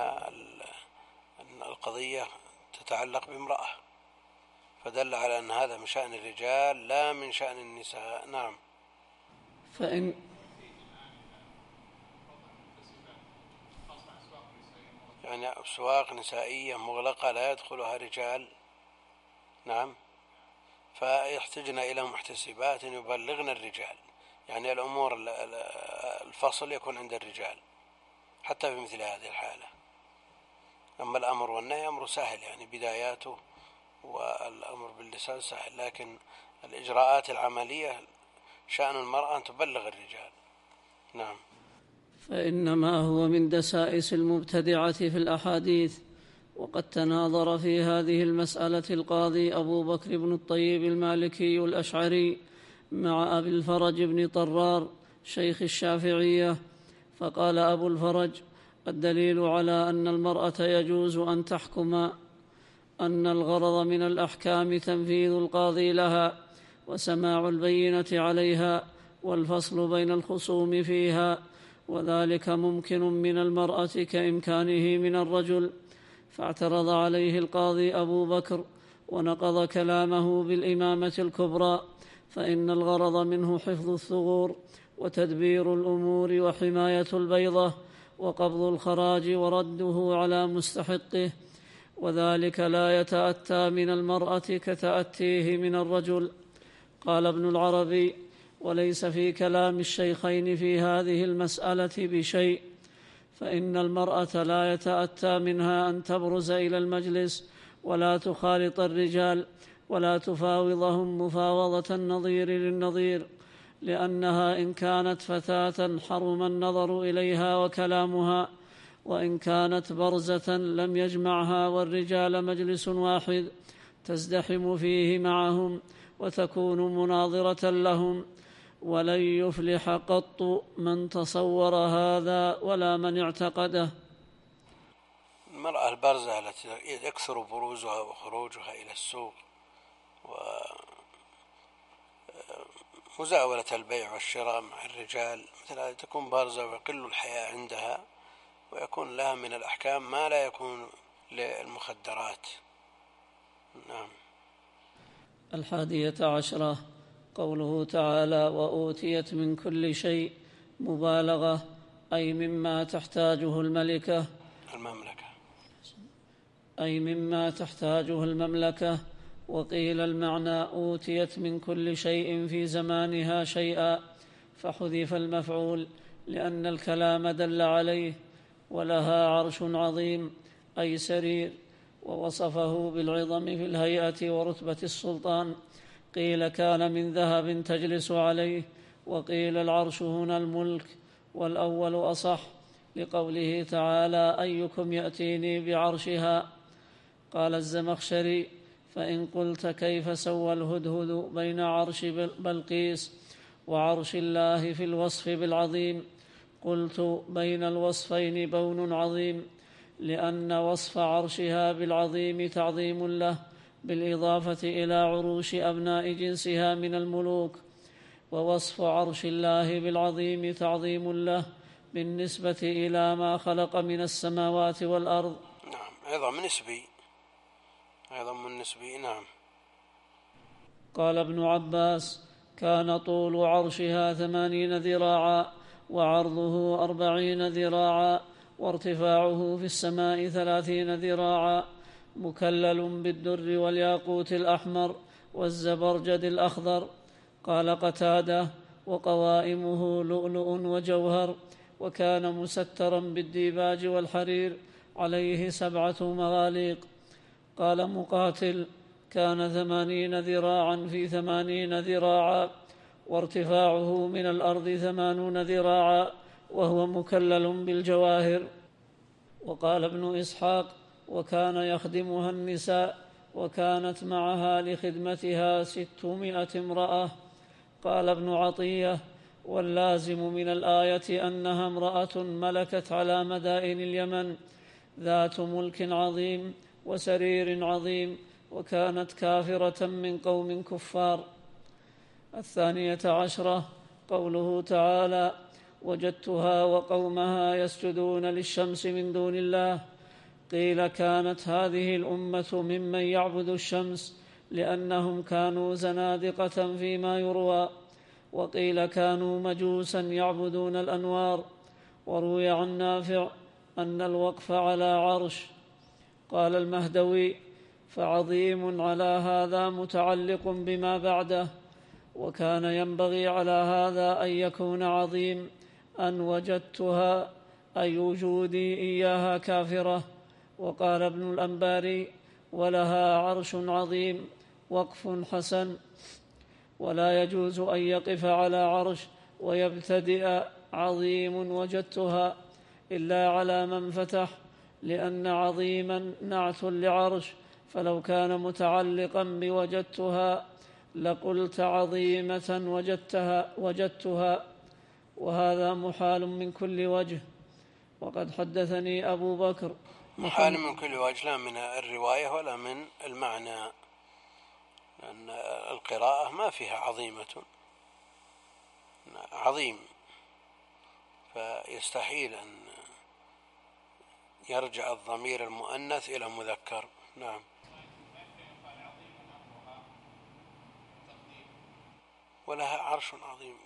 القضية تتعلق بامرأة، فدل على أن هذا من شأن الرجال لا من شأن النساء. نعم. فإن يعني أسواق نسائية مغلقة لا يدخلها رجال. نعم. فيحتجن إلى محتسبات يبلغن الرجال، يعني الأمور الفصل يكون عند الرجال حتى في مثل هذه الحالة. أما الأمر والنهي أمر سهل، يعني بداياته والأمر باللسان سهل، لكن الإجراءات العملية شأن المرأة أن تبلغ الرجال. نعم. فإنما هو من دسائس المبتدعة في الأحاديث. وقد تناظر في هذه المسألة القاضي أبو بكر بن الطيب المالكي الأشعري مع أبي الفرج بن طرار شيخ الشافعية، فقال أبو الفرج: الدليل على أن المرأة يجوز أن تحكم أن الغرض من الأحكام تنفيذ القاضي لها وسماع البينة عليها والفصل بين الخصوم فيها، وذلك ممكن من المرأة كإمكانه من الرجل. فاعترض عليه القاضي أبو بكر ونقض كلامه بالإمامة الكبرى، فإن الغرض منه حفظ الثغور وتدبير الأمور وحماية البيضة وقبض الخراج ورده على مستحقه، وذلك لا يتأتى من المرأة كتأتيه من الرجل. قال ابن العربي: وليس في كلام الشيخين في هذه المسألة بشيء، فإن المرأة لا يتأتى منها أن تبرز إلى المجلس ولا تخالط الرجال ولا تفاوضهم مفاوضة النظير للنظير، لأنها إن كانت فتاة حرم النظر إليها وكلامها، وإن كانت برزة لم يجمعها والرجال مجلس واحد تزدحم فيه معهم وتكون مناظرة لهم. ولن يفلح قط من تصور هذا ولا من اعتقده. المرأة البارزة التي يكثر بروزها وخروجها إلى السوق مزاولة البيع والشراء مع الرجال مثل هذه تكون بارزة ويقل الحياء عندها، ويكون لها من الأحكام ما لا يكون للمخدرات. نعم. الحادية عشرة قوله تعالى: وأوتيت من كل شيء، مبالغة، أي مما تحتاجه الملكة المملكة أي مما تحتاجه المملكة. وقيل المعنى أوتيت من كل شيء في زمانها شيئا، فحذف المفعول لأن الكلام دل عليه. ولها عرش عظيم، أي سرير، ووصفه بالعظم في الهيئة ورتبة السلطان. قيل كان من ذهب تجلس عليه، وقيل العرش هنا الملك، والأول أصح لقوله تعالى: أيكم يأتيني بعرشها. قال الزمخشري: فإن قلت كيف سوى الهدهد بين عرش بلقيس وعرش الله في الوصف بالعظيم؟ قلت: بين الوصفين بون عظيم، لأن وصف عرشها بالعظيم تعظيم له بالإضافة إلى عروش أبناء جنسها من الملوك، ووصف عرش الله بالعظيم تعظيم له بالنسبة إلى ما خلق من السماوات والأرض. نعم، عظم نسبي، عظم نسبي. نعم. قال ابن عباس: كان طول عرشها ثمانين ذراعا، وعرضه أربعين ذراعا، وارتفاعه في السماء ثلاثين ذراعا، مكلل بالدر والياقوت الأحمر والزبرجد الأخضر. قال قتادة: وقوائمه لؤلؤ وجوهر، وكان مسترا بالديباج والحرير، عليه سبعة مغاليق. قال مقاتل: كان ثمانين ذراعا في ثمانين ذراعا، وارتفاعه من الأرض ثمانون ذراعا، وهو مكلل بالجواهر. وقال ابن إسحاق: وكان يخدمها النساء، وكانت معها لخدمتها ستمائة امرأة. قال ابن عطية: واللازم من الآية أنها امرأة ملكت على مدائن اليمن، ذات ملك عظيم وسرير عظيم، وكانت كافرة من قوم كفار. الثانية عشرة قوله تعالى: وجدتها وقومها يسجدون للشمس من دون الله. قيل كانت هذه الأمة ممن يعبد الشمس، لأنهم كانوا زنادقة فيما يروى. وقيل كانوا مجوسا يعبدون الأنوار. وروي عن نافع أن الوقف على عرش. قال المهدوي: فعظيم على هذا متعلق بما بعده، وكان ينبغي على هذا أن يكون عظيم أن وجدتها، أي وجودي إياها كافرة. وقال ابن الأنباري: ولها عرش عظيم، وقف حسن، ولا يجوز أن يقف على عرش ويبتدئ عظيم وجدتها إلا على من فتح، لأن عظيما نعت لعرش، فلو كان متعلقا بوجدتها لقلت عظيمة وجدتها, وجدتها وهذا محال من كل وجه. وقد حدثني أبو بكر محال من كل وجه، لا من الرواية ولا من المعنى، لأن القراءة ما فيها عظيمة، عظيم، فيستحيل أن يرجع الضمير المؤنث إلى مذكر. نعم. ولها عرش عظيم،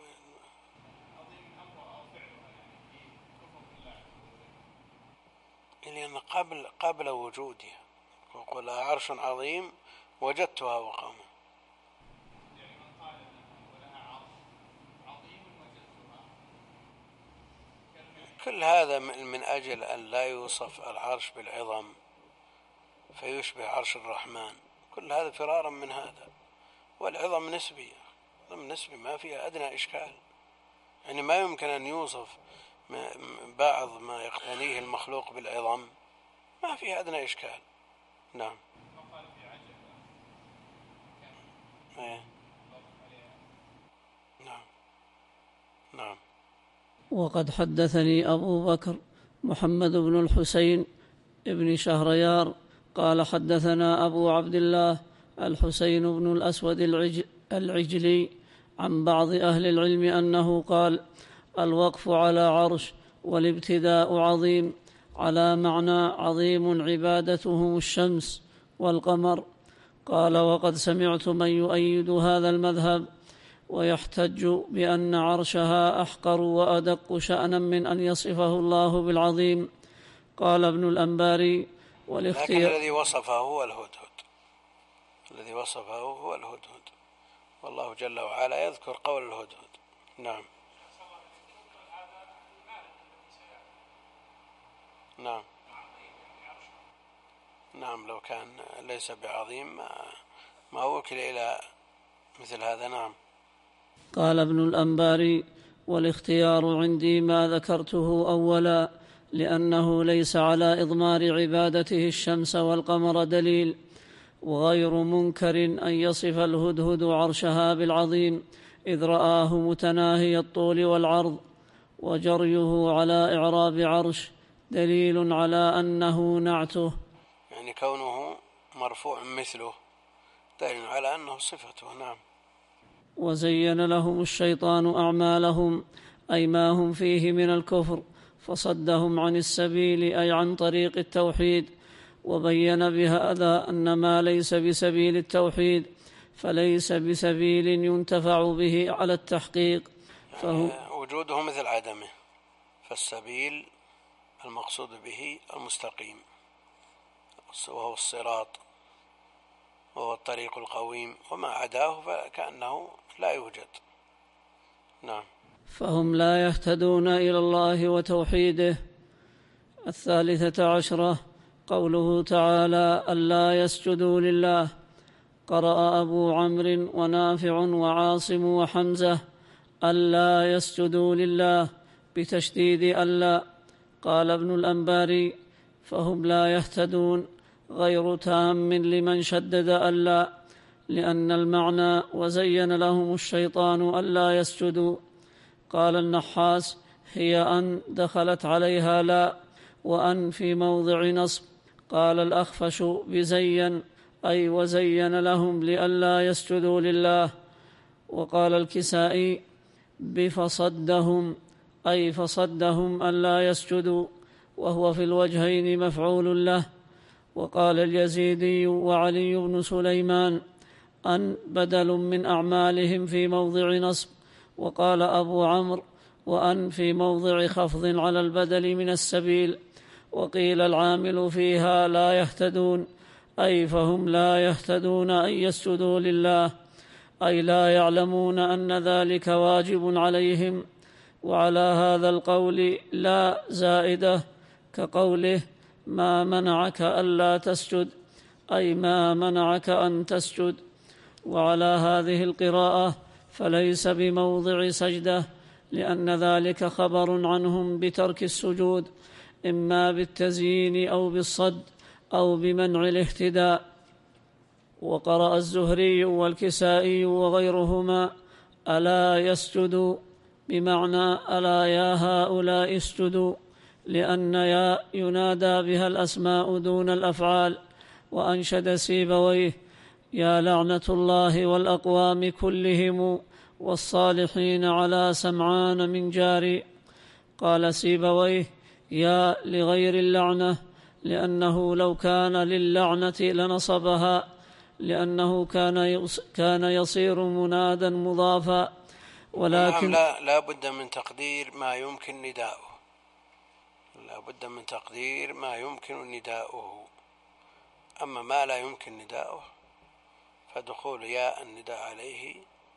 لأن قبل قبل وجودها، وقل عرش عظيم وجدتها وقومها. كل هذا من أجل أن لا يوصف العرش بالعظم فيشبه عرش الرحمن، كل هذا فرارا من هذا. والعظم نسبي، عظم نسبي ما فيها أدنى إشكال، يعني ما يمكن أن يوصف بعض ما يقتنيه المخلوق بالعظم، ما فيها أدنى إشكال. نعم. إيه. نعم. نعم. وقد حدثني أبو بكر محمد بن الحسين ابن شهريار قال حدثنا أبو عبد الله الحسين بن الأسود العجلي عن بعض أهل العلم أنه قال: الوقف على عرش والابتداء عظيم، على معنى عظيم عبادتهم الشمس والقمر. قال: وقد سمعت من يؤيد هذا المذهب ويحتج بأن عرشها أحقر وأدق شأنا من أن يصفه الله بالعظيم. قال ابن الأنباري: والاختيار لكن الذي وصفه هو الهدهد، الذي وصفه هو الهدهد، والله جل وعلا يذكر قول الهدهد. نعم نعم نعم لو كان ليس بعظيم ما وكل إلى مثل هذا. نعم. قال ابن الأنباري: والاختيار عندي ما ذكرته أولا، لأنه ليس على إضمار عبادته الشمس والقمر دليل، وغير منكر أن يصف الهدهد عرشها بالعظيم، إذ رآه متناهي الطول والعرض، وجريه على إعراب عرش دليل على أنه نعته، يعني كونه مرفوع مثله دليل على أنه صفته. نعم. وزين لهم الشيطان أعمالهم، أي ما هم فيه من الكفر، فصدهم عن السبيل، أي عن طريق التوحيد، وبين بهذا أن ما ليس بسبيل التوحيد فليس بسبيل ينتفع به على التحقيق، فهو يعني وجوده مثل عدمه، فالسبيل المقصود به المستقيم، وهو الصراط، وهو الطريق القويم، وما عداه فكأنه لا يوجد. نعم. فهم لا يهتدون إلى الله وتوحيده. الثالثة عشرة قوله تعالى: ألا يسجدوا لله. قرأ أبو عمرو ونافع وعاصم وحمزة: ألا يسجدوا لله بتشديد ألا. قال ابن الأنباري: فهم لا يهتدون غير تام لمن شدد ألا، لأن المعنى وزين لهم الشيطان ألا يسجدوا. قال النحاس: هي أن دخلت عليها لا، وأن في موضع نصب. قال الأخفش: بزين، أي وزين لهم لئلا يسجدوا لله. وقال الكسائي: بفصدهم، أي فصدهم ألا يسجدوا، وهو في الوجهين مفعول له. وقال اليزيدي وعلي بن سليمان: أن بدل من أعمالهم في موضع نصب. وقال أبو عمرو: وأن في موضع خفض على البدل من السبيل. وقيل العامل فيها لا يهتدون، أي فهم لا يهتدون أن يسجدوا لله، أي لا يعلمون أن ذلك واجب عليهم. وعلى هذا القول لا زائدة، كقوله: ما منعك ألا تسجد، أي ما منعك أن تسجد. وعلى هذه القراءة فليس بموضع سجدة، لأن ذلك خبر عنهم بترك السجود، إما بالتزيين أو بالصد أو بمنع الاهتداء. وقرأ الزهري والكسائي وغيرهما: ألا يسجدوا، بمعنى ألا يا هؤلاء اسجدوا، لأن يا ينادى بها الأسماء دون الأفعال. وأنشد سيبويه: يا لعنة الله والأقوام كلهم والصالحين على سمعان من جاري. قال سيبويه: يا لغير اللعنة، لأنه لو كان للعنة لنصبها، لأنه كان كان يصير منادا مضافا. ولكن لا, لا بد من تقدير ما يمكن نداؤه، لا بد من تقدير ما يمكن نداؤه. أما ما لا يمكن نداؤه فدخول ياء النداء عليه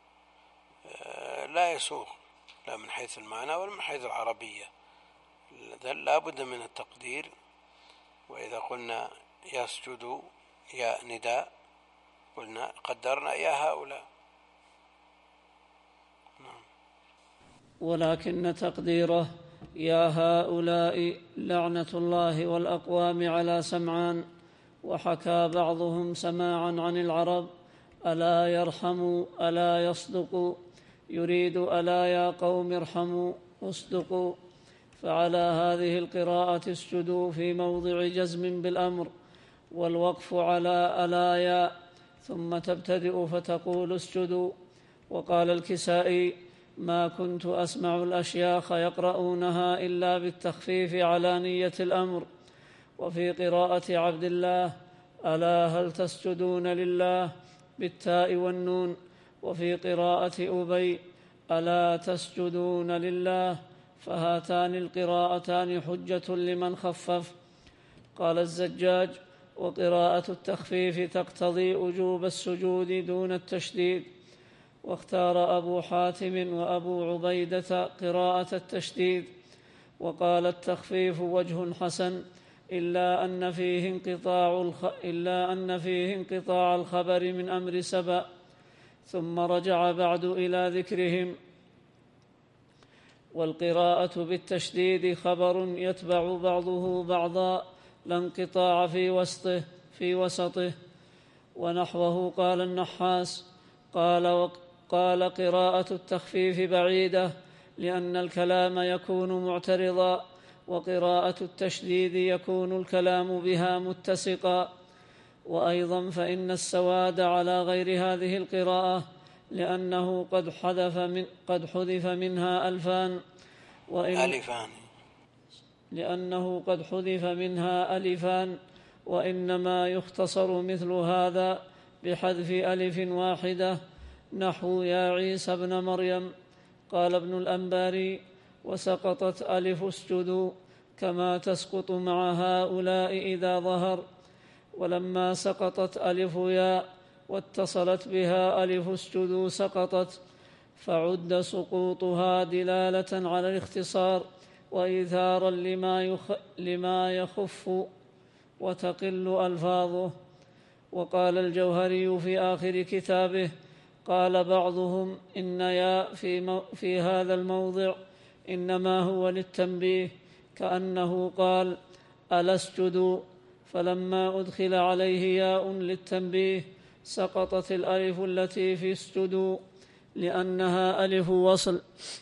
لا يسوغ، لا من حيث المعنى ولا من حيث العربية، لا بد من التقدير. وإذا قلنا يسجد يا نداء قلنا قدرنا يا هؤلاء. ولكن تقديره يا هؤلاء لعنة الله والأقوام على سمعان. وحكى بعضهم سماعا عن العرب: ألا يرحموا ألا يصدقوا، يريد ألا يا قوم ارحموا اصدقوا. فعلى هذه القراءة اسجدوا في موضع جزم بالأمر، والوقف على ألا يا، ثم تبتدئ فتقول اسجدوا. وقال الكسائي: ما كنت أسمع الأشياخ يقرؤونها إلا بالتخفيف على نية الأمر. وفي قراءة عبد الله: ألا هل تسجدون لله بالتاء والنون. وفي قراءة أبي: ألا تسجدون لله. فهاتان القراءتان حجة لمن خفف. قال الزجاج: وقراءة التخفيف تقتضي وجوب السجود دون التشديد. واختار أبو حاتم وأبو عبيدة قراءة التشديد، وقال التخفيف وجه حسن، إلا أن فيه انقطاع الخ... إلا أن فيه انقطاع الخبر من أمر سبأ. ثم رجع بعد إلى ذكرهم. والقراءة بالتشديد خبر يتبع بعضه بعضا، لا انقطاع في وسطه في وسطه. ونحوه قال النحاس. قال وقال قراءة التخفيف بعيدة، لأن الكلام يكون معترضا، وقراءة التشديد يكون الكلام بها متسقا. وأيضا فإن السواد على غير هذه القراءة، لأنه قد حذف من قد حذف منها ألفان وإن ألفان لأنه قد حذف منها ألفان وإنما يختصر مثل هذا بحذف ألف واحدة، نحو يا عيسى ابن مريم. قال ابن الأنباري: وسقطت ألف اسجدوا، كما تسقط مع هؤلاء إذا ظهر. ولما سقطت ألف ياء واتصلت بها ألف اسجدوا سقطت، فعد سقوطها دلالة على الاختصار وإيثارا لما, يخ لما يخف وتقل ألفاظه. وقال الجوهري في آخر كتابه: قال بعضهم إن ياء في, مو في هذا الموضع إنما هو للتنبيه، كأنه قال: ألا اسجدوا، فلما أدخل عليه ياء للتنبيه سقطت الألف التي في اسجدوا لأنها ألف وصل،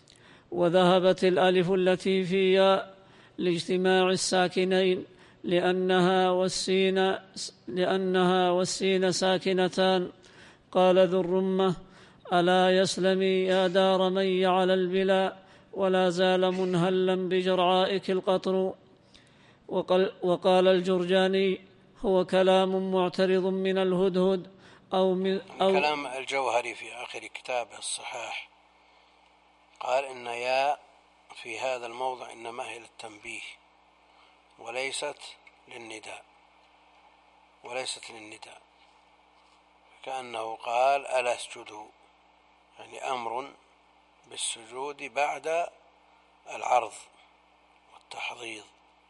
وذهبت الألف التي في ياء لاجتماع الساكنين، لأنها والسين, لأنها والسين ساكنتان. قال ذو الرمة: ألا يسلمي يا دار من على البلا، ولا زال منهلا بجرعائك القطر. وقال, وقال الجرجاني: هو كلام معترض من الهدهد أو من أو كلام الجوهري في آخر كتابه الصحاح، قال إن يا في هذا الموضع إنما هي للتنبيه وليست للنداء وليست للنداء كأنه قال: ألا اسجدوا، يعني أمر بالسجود بعد العرض والتحضيض.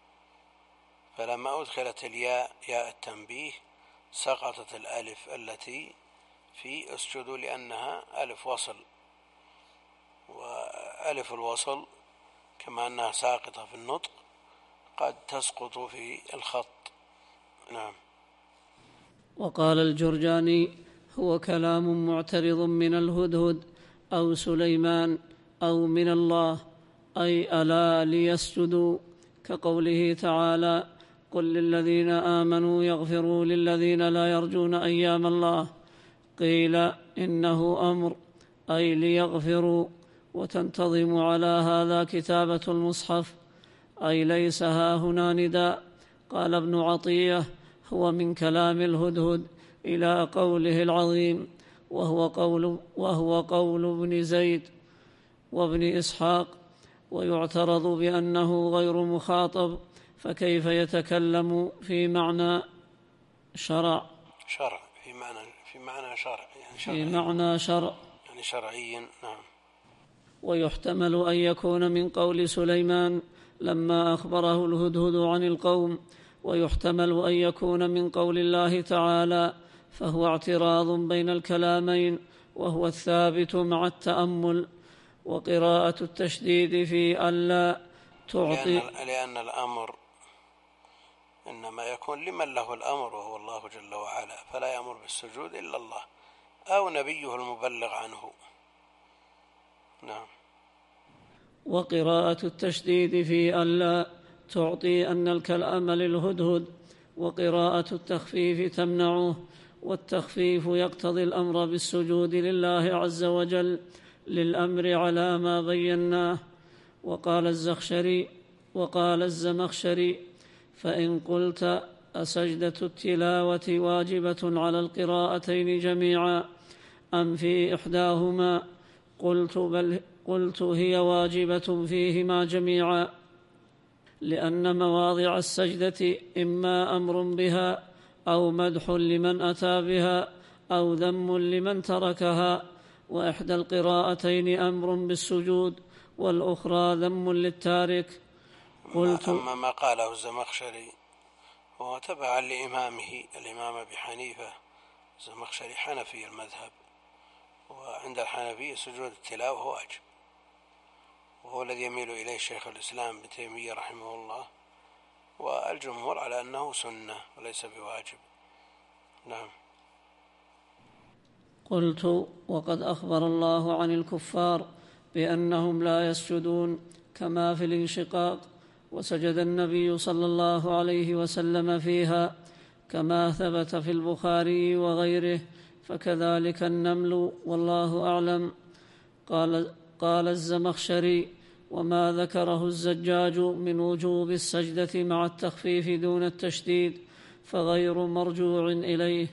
فلما أدخلت الياء ياء التنبيه سقطت الألف التي في اسجدوا، لأنها ألف وصل، وألف الوصل كما أنها ساقطة في النطق قد تسقط في الخط. نعم. وقال الجرجاني: هو كلام معترض من الهدهد أو سليمان أو من الله، أي ألا ليسجدوا، كقوله تعالى: قل للذين آمنوا يغفروا للذين لا يرجون أيام الله. قيل إنه أمر، أي ليغفروا، وتنتظم على هذا كتابة المصحف، أي ليس ها هنا نداء. قال ابن عطية: هو من كلام الهدهد إلى قوله العظيم، وهو قول, وهو قول ابن زيد وابن إسحاق. ويعترض بأنه غير مخاطب، فكيف يتكلم في معنى شرع شرع في معنى في معنى شرع يعني في معنى شرع يعني شرعيا. نعم. ويحتمل أن يكون من قول سليمان لما أخبره الهدهد عن القوم، ويحتمل أن يكون من قول الله تعالى، فهو اعتراض بين الكلامين، وهو الثابت مع التأمل. وقراءة التشديد في ألا تعطي لأن, لأن الأمر إنما يكون لمن له الأمر وهو الله جل وعلا، فلا يأمر بالسجود إلا الله أو نبيه المبلغ عنه. نعم. وقراءة التشديد في ألا تعطي أن الكلام للهدهد، وقراءة التخفيف تمنعه، والتخفيف يقتضي الأمر بالسجود لله عز وجل للأمر على ما بيناه. وقال الزخشري وقال الزمخشري: فإن قلت أسجدة التلاوة واجبة على القراءتين جميعا أم في إحداهما؟ قلت بل قلت هي واجبة فيهما جميعا، لأن مواضع السجدة إما أمر بها أو مدح لمن أتى بها أو ذم لمن تركها، وإحدى القراءتين أمر بالسجود والأخرى ذم للتارك. قلت أما ما قاله الزمخشري هو تبعا لإمامه الإمام أبي حنيفة. الزمخشري حنفي المذهب، وعند الحنفية سجود التلاوة واجب، وهو الذي يميل إليه شيخ الإسلام ابن تيمية رحمه الله، والجمهور على أنه سنة وليس بواجب. نعم. قلت: وقد أخبر الله عن الكفار بأنهم لا يسجدون كما في الانشقاق، وسجد النبي صلى الله عليه وسلم فيها كما ثبت في البخاري وغيره، فكذلك النمل والله أعلم. قال, قال الزمخشري: وما ذكره الزجاج من وجوب السجدة مع التخفيف دون التشديد فغير مرجوع إليه.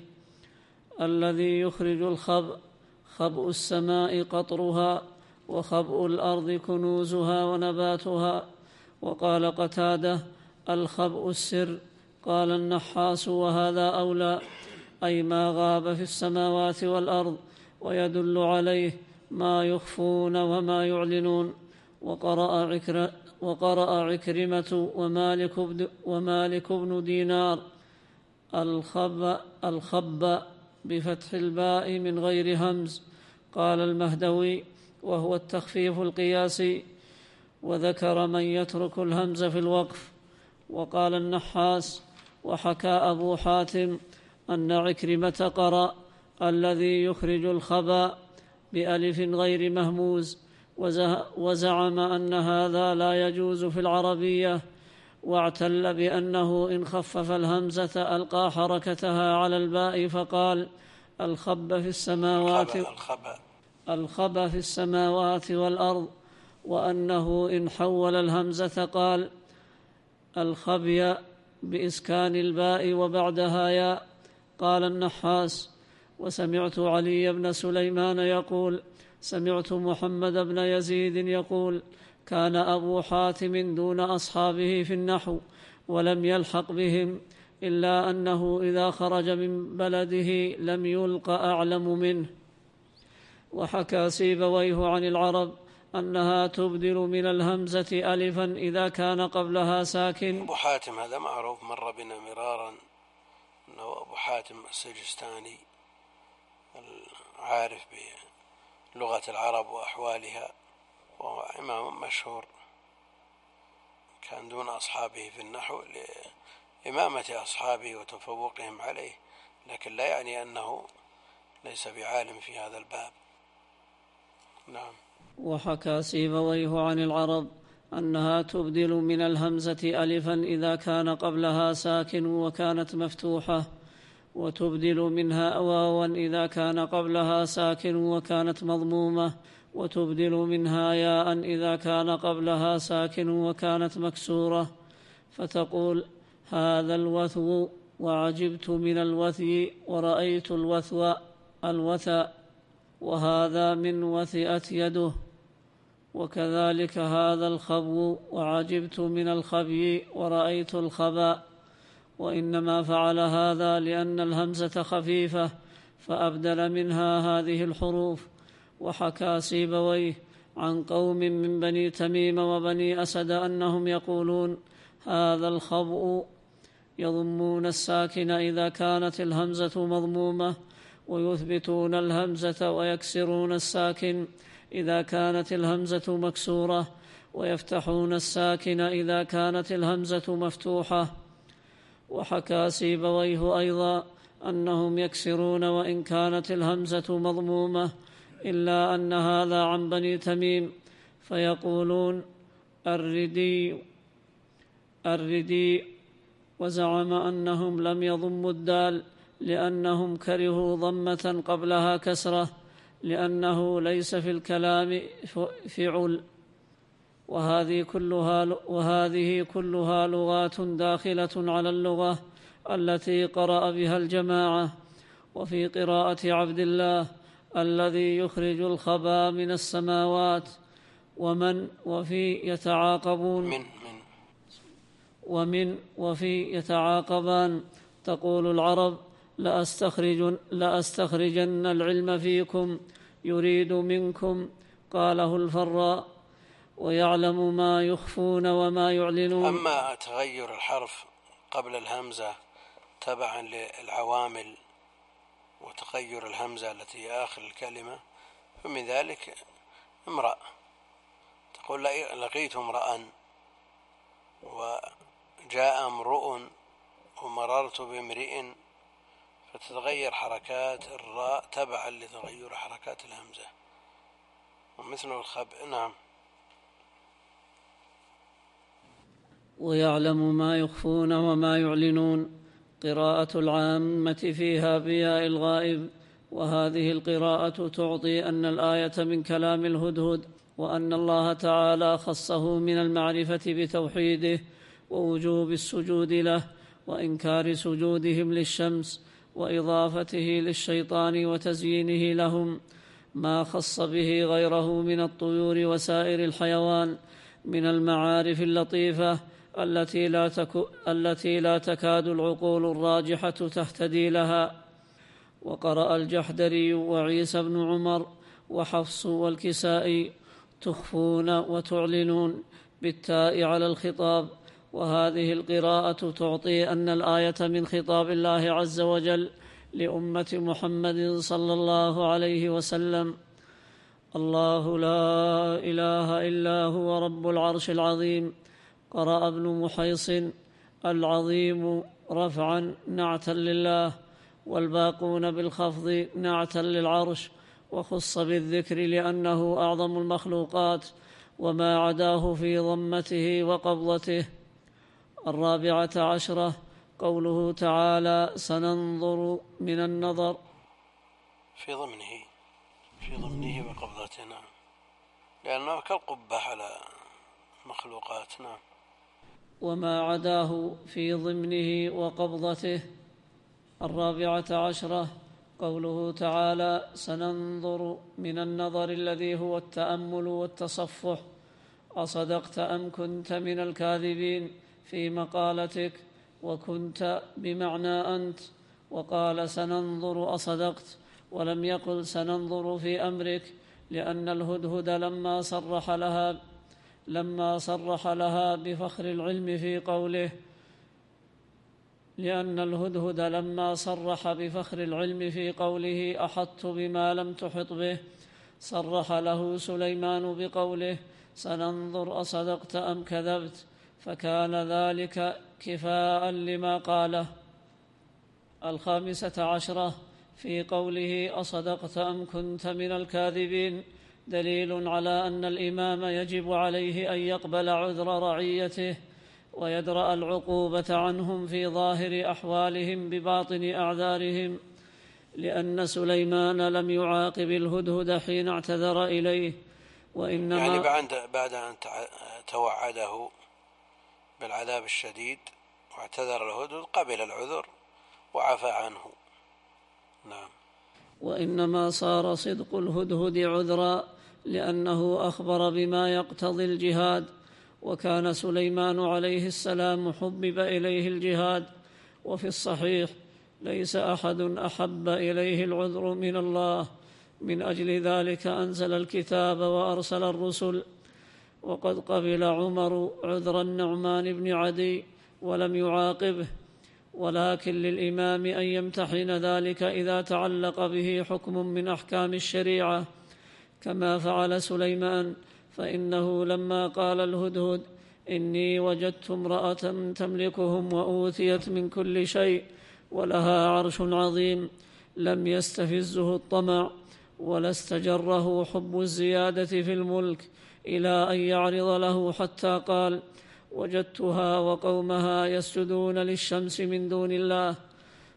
الذي يخرج الخبء خبء السماء قطرها، وخبء الأرض كنوزها ونباتها. وقال قتادة: الخبء السر. قال النحاس: وهذا أولى، أي ما غاب في السماوات والأرض، ويدل عليه ما يخفون وما يعلنون. وقرأ, عكر وقرأ عكرمة ومالك, بن ومالك بن دينار: الخب, الخب بفتح الباء من غير همز. قال المهدوي: وهو التخفيف القياسي. وذكر من يترك الهمز في الوقف. وقال النحاس: وحكى أبو حاتم أن عكرمة قرأ: الذي يخرج الخبا بألف غير مهموز، وزعم أن هذا لا يجوز في العربية، واعتل بأنه إن خفف الهمزة ألقى حركتها على الباء فقال: الخب في السماوات الخب في السماوات والأرض، وأنه إن حول الهمزة قال: الخبي بإسكان الباء وبعدها ياء. قال النحاس: وسمعت علي بن سليمان يقول: سمعت محمد بن يزيد يقول: كان أبو حاتم دون أصحابه في النحو ولم يلحق بهم، إلا أنه إذا خرج من بلده لم يلق أعلم منه. وحكى سيبويه عن العرب أنها تبدل من الهمزة ألفا إذا كان قبلها ساكن. أبو حاتم هذا معروف، مر بنا مرارا أنه أبو حاتم السجستاني عارف بلغة العرب وأحوالها، وهو إمام مشهور، كان دون أصحابه في النحو لإمامة أصحابه وتفوقهم عليه، لكن لا يعني أنه ليس بعالم في هذا الباب. نعم. وحكى سيبويه عن العرب أنها تبدل من الهمزة ألفا إذا كان قبلها ساكن وكانت مفتوحة، وتبدل منها واوا إذا كان قبلها ساكن وكانت مضمومة، وتبدل منها ياء إذا كان قبلها ساكن وكانت مكسورة، فتقول: هذا الوثو، وعجبت من الوثي، ورأيت الوثو الوثى، وهذا من وثئت يده. وكذلك هذا الخبو، وعجبت من الخبي، ورأيت الخبا. وإنما فعل هذا لأن الهمزة خفيفة فأبدل منها هذه الحروف. وحكى سيبويه عن قوم من بني تميم وبني أسد أنهم يقولون: هذا الخبء، يضمون الساكن إذا كانت الهمزة مضمومة، ويثبتون الهمزة ويكسرون الساكن إذا كانت الهمزة مكسورة، ويفتحون الساكن إذا كانت الهمزة مفتوحة. وحكى سيبويه أيضا أنهم يكسرون وإن كانت الهمزة مضمومة، إلا أن هذا عن بني تميم، فيقولون: الردي الردي. وزعم أنهم لم يضموا الدال لأنهم كرهوا ضمة قبلها كسرة، لأنه ليس في الكلام فعل. وهذه كلها, وهذه كلها لغات داخلة على اللغة التي قرأ بها الجماعة. وفي قراءة عبد الله الذي يخرج الخبا من السماوات ومن وفي يتعاقبون من من ومن وفي يتعاقبان تقول العرب لأستخرجن, لأستخرجن العلم فيكم يريد منكم، قاله الفراء، ويعلم ما يخفون وما يعلنون. أما تغير الحرف قبل الهمزة تبعا للعوامل وتغير الهمزة التي آخر الكلمة، فمن ذلك امرأ، تقول لقيت امرأ، وجاء امرؤ ومررت بامرئ، فتتغير حركات الراء تبعا لتغير حركات الهمزة. ومثل الخب نعم. ويعلم ما يخفون وما يعلنون، قراءة العامة فيها بياء الغائب. وهذه القراءة تعطي أن الآية من كلام الهدهد، وأن الله تعالى خصه من المعرفة بتوحيده ووجوب السجود له وإنكار سجودهم للشمس وإضافته للشيطان وتزيينه لهم ما خص به غيره من الطيور وسائر الحيوان من المعارف اللطيفة التي لا, تك... التي لا تكاد العقول الراجحة تهتدي لها. وقرأ الجحدري وعيسى بن عمر وحفص والكسائي تخفون وتعلنون بالتاء على الخطاب. وهذه القراءة تعطي أن الآية من خطاب الله عز وجل لأمة محمد صلى الله عليه وسلم. الله لا إله إلا هو رب العرش العظيم. قرأ ابن محيص العظيم رفعا نعتا لله، والباقون بالخفض نعتا للعرش، وخص بالذكر لأنه أعظم المخلوقات، وما عداه في ضمته وقبضته. الرابعة عشرة قوله تعالى سننظر من النظر في ضمنه في ضمنه وقبضتنا، لأنه كالقبة على مخلوقاتنا. وما عداه في ضمنه وقبضته. الرابعة عشرة قوله تعالى سننظر من النظر الذي هو التأمل والتصفح. أصدقت أم كنت من الكاذبين في مقالتك، وكنت بمعنى أنت. وقال سننظر أصدقت، ولم يقل سننظر في أمرك، لأن الهدهد لما صرح لها لما صرح لها بفخر العلم في قوله لأن الهدهد لما صرح بفخر العلم في قوله أحطت بما لم تحط به، صرح له سليمان بقوله سننظر أصدقت أم كذبت، فكان ذلك كفاء لما قاله. الخامسة عشرة في قوله أصدقت أم كنت من الكاذبين دليل على أن الإمام يجب عليه أن يقبل عذر رعيته ويدرأ العقوبة عنهم في ظاهر أحوالهم بباطن أعذارهم، لأن سليمان لم يعاقب الهدهد حين اعتذر إليه، وإنما يعني بعد, بعد أن توعده بالعذاب الشديد واعتذر الهدهد قبل العذر وعفى عنه. نعم. وإنما صار صدق الهدهد عذرا لأنه أخبر بما يقتضي الجهاد، وكان سليمان عليه السلام حبب إليه الجهاد. وفي الصحيح ليس أحد أحب إليه العذر من الله، من أجل ذلك أنزل الكتاب وأرسل الرسل. وقد قبل عمر عذر النعمان بن عدي ولم يعاقبه، ولكن للإمام أن يمتحن ذلك إذا تعلق به حكم من أحكام الشريعة، كما فعل سليمان، فإنه لما قال الهدهد إني وجدت امرأة تملكهم وأوتيت من كل شيء ولها عرش عظيم، لم يستفزه الطمع ولا استجره حب الزيادة في الملك إلى أن يعرض له، حتى قال وجدتها وقومها يسجدون للشمس من دون الله،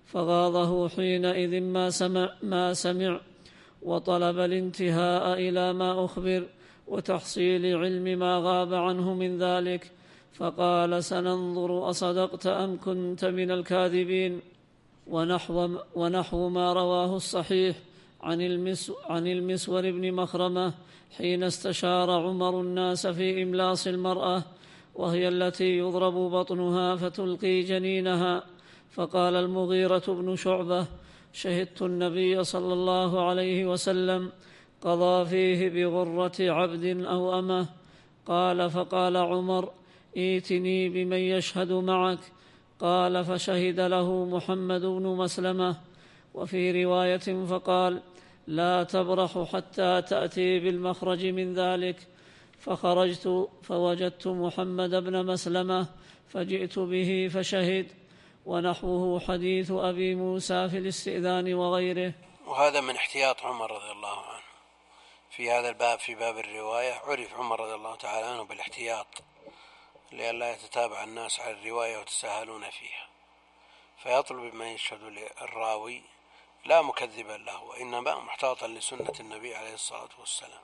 فغاضه حينئذ ما سمع, ما سمع وطلب الانتهاء إلى ما أخبر وتحصيل علم ما غاب عنه من ذلك، فقال: سننظر أصدقت أم كنت من الكاذبين. ونحو, ونحو ما رواه الصحيح عن, المس عن المسور بن مخرمة حين استشار عمر الناس في إملاص المرأة، وهي التي يضرب بطنها فتلقي جنينها، فقال المغيرة بن شعبة: شهدت النبي صلى الله عليه وسلم قضى فيه بغرة عبد أو أمه. قال: فقال عمر: ائتني بمن يشهد معك. قال: فشهد له محمد بن مسلمة. وفي رواية: فقال: لا تبرح حتى تأتي بالمخرج من ذلك. فخرجت فوجدت محمد بن مسلمة فجئت به فشهد. ونحوه حديث أبي موسى في الاستئذان وغيره. وهذا من احتياط عمر رضي الله عنه في هذا الباب. في باب الرواية عرف عمر رضي الله تعالى عنه بالاحتياط لئلا يتتابع الناس على الرواية وتساهلون فيها، فيطلب من يشهد للراوي لا مكذبا له، وإنما محتاطا لسنة النبي عليه الصلاة والسلام.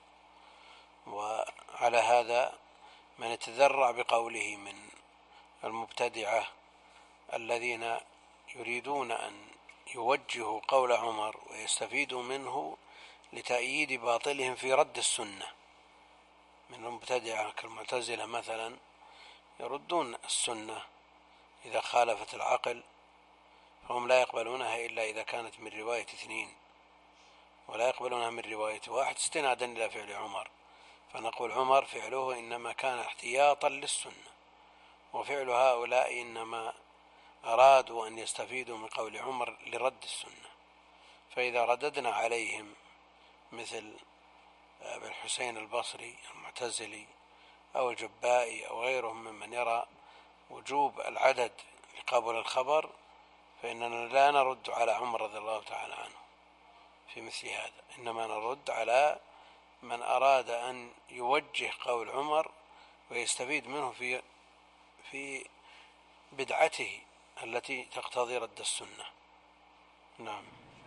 وعلى هذا من يتذرع بقوله من المبتدعة الذين يريدون أن يوجهوا قول عمر ويستفيدوا منه لتأييد باطلهم في رد السنة، من المبتدعة كالمعتزلة مثلا يردون السنة إذا خالفت العقل، فهم لا يقبلونها إلا إذا كانت من رواية اثنين، ولا يقبلونها من رواية واحد استنادا إلى فعل عمر. فنقول عمر فعله إنما كان احتياطا للسنة، وفعل هؤلاء إنما أرادوا أن يستفيدوا من قول عمر لرد السنة. فإذا رددنا عليهم مثل أبي الحسين البصري المعتزلي أو الجبائي أو غيرهم ممن يرى وجوب العدد لقبول الخبر، فإننا لا نرد على عمر رضي الله تعالى عنه في مثل هذا، إنما نرد على من أراد أن يوجه قول عمر ويستفيد منه في في بدعته التي تقتضي رد السنة. نعم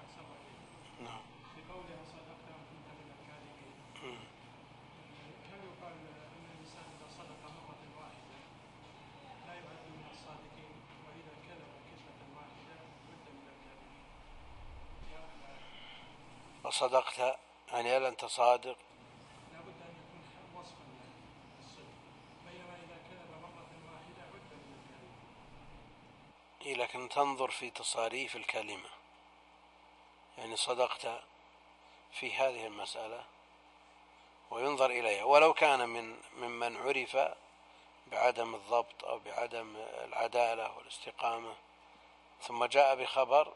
نعم. وصدقت يعني هل أنت صادق؟ لابد أن يكون وصفا للصدق، بينما إذا كذب مرة واحدة عد من الكذب. لكن تنظر في تصاريف الكلمة، يعني صدقت في هذه المسألة وينظر إليها، ولو كان من ممن عرف بعدم الضبط أو بعدم العدالة والاستقامة ثم جاء بخبر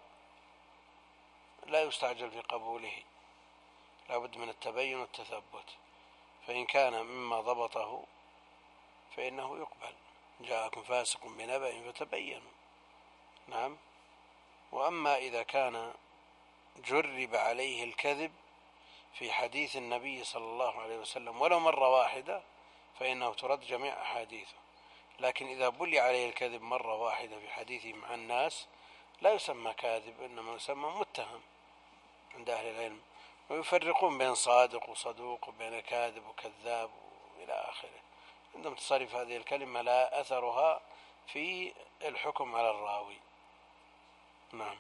لا يستعجل في قبوله، لا بد من التبين والتثبت. فإن كان مما ضبطه فإنه يقبل، جاءكم فاسق بنبأ فتبينوا. نعم. وأما إذا كان جرب عليه الكذب في حديث النبي صلى الله عليه وسلم ولو مرة واحدة فإنه ترد جميع أحاديثه، لكن إذا بلي عليه الكذب مرة واحدة في حديثه مع الناس لا يسمى كاذب، إنما يسمى متهم عند أهل العلم، ويفرقون بين صادق وصدوق وبين كاذب وكذاب إلى آخره. عندما تصرف هذه الكلمة لا أثرها في الحكم على الراوي. نعم.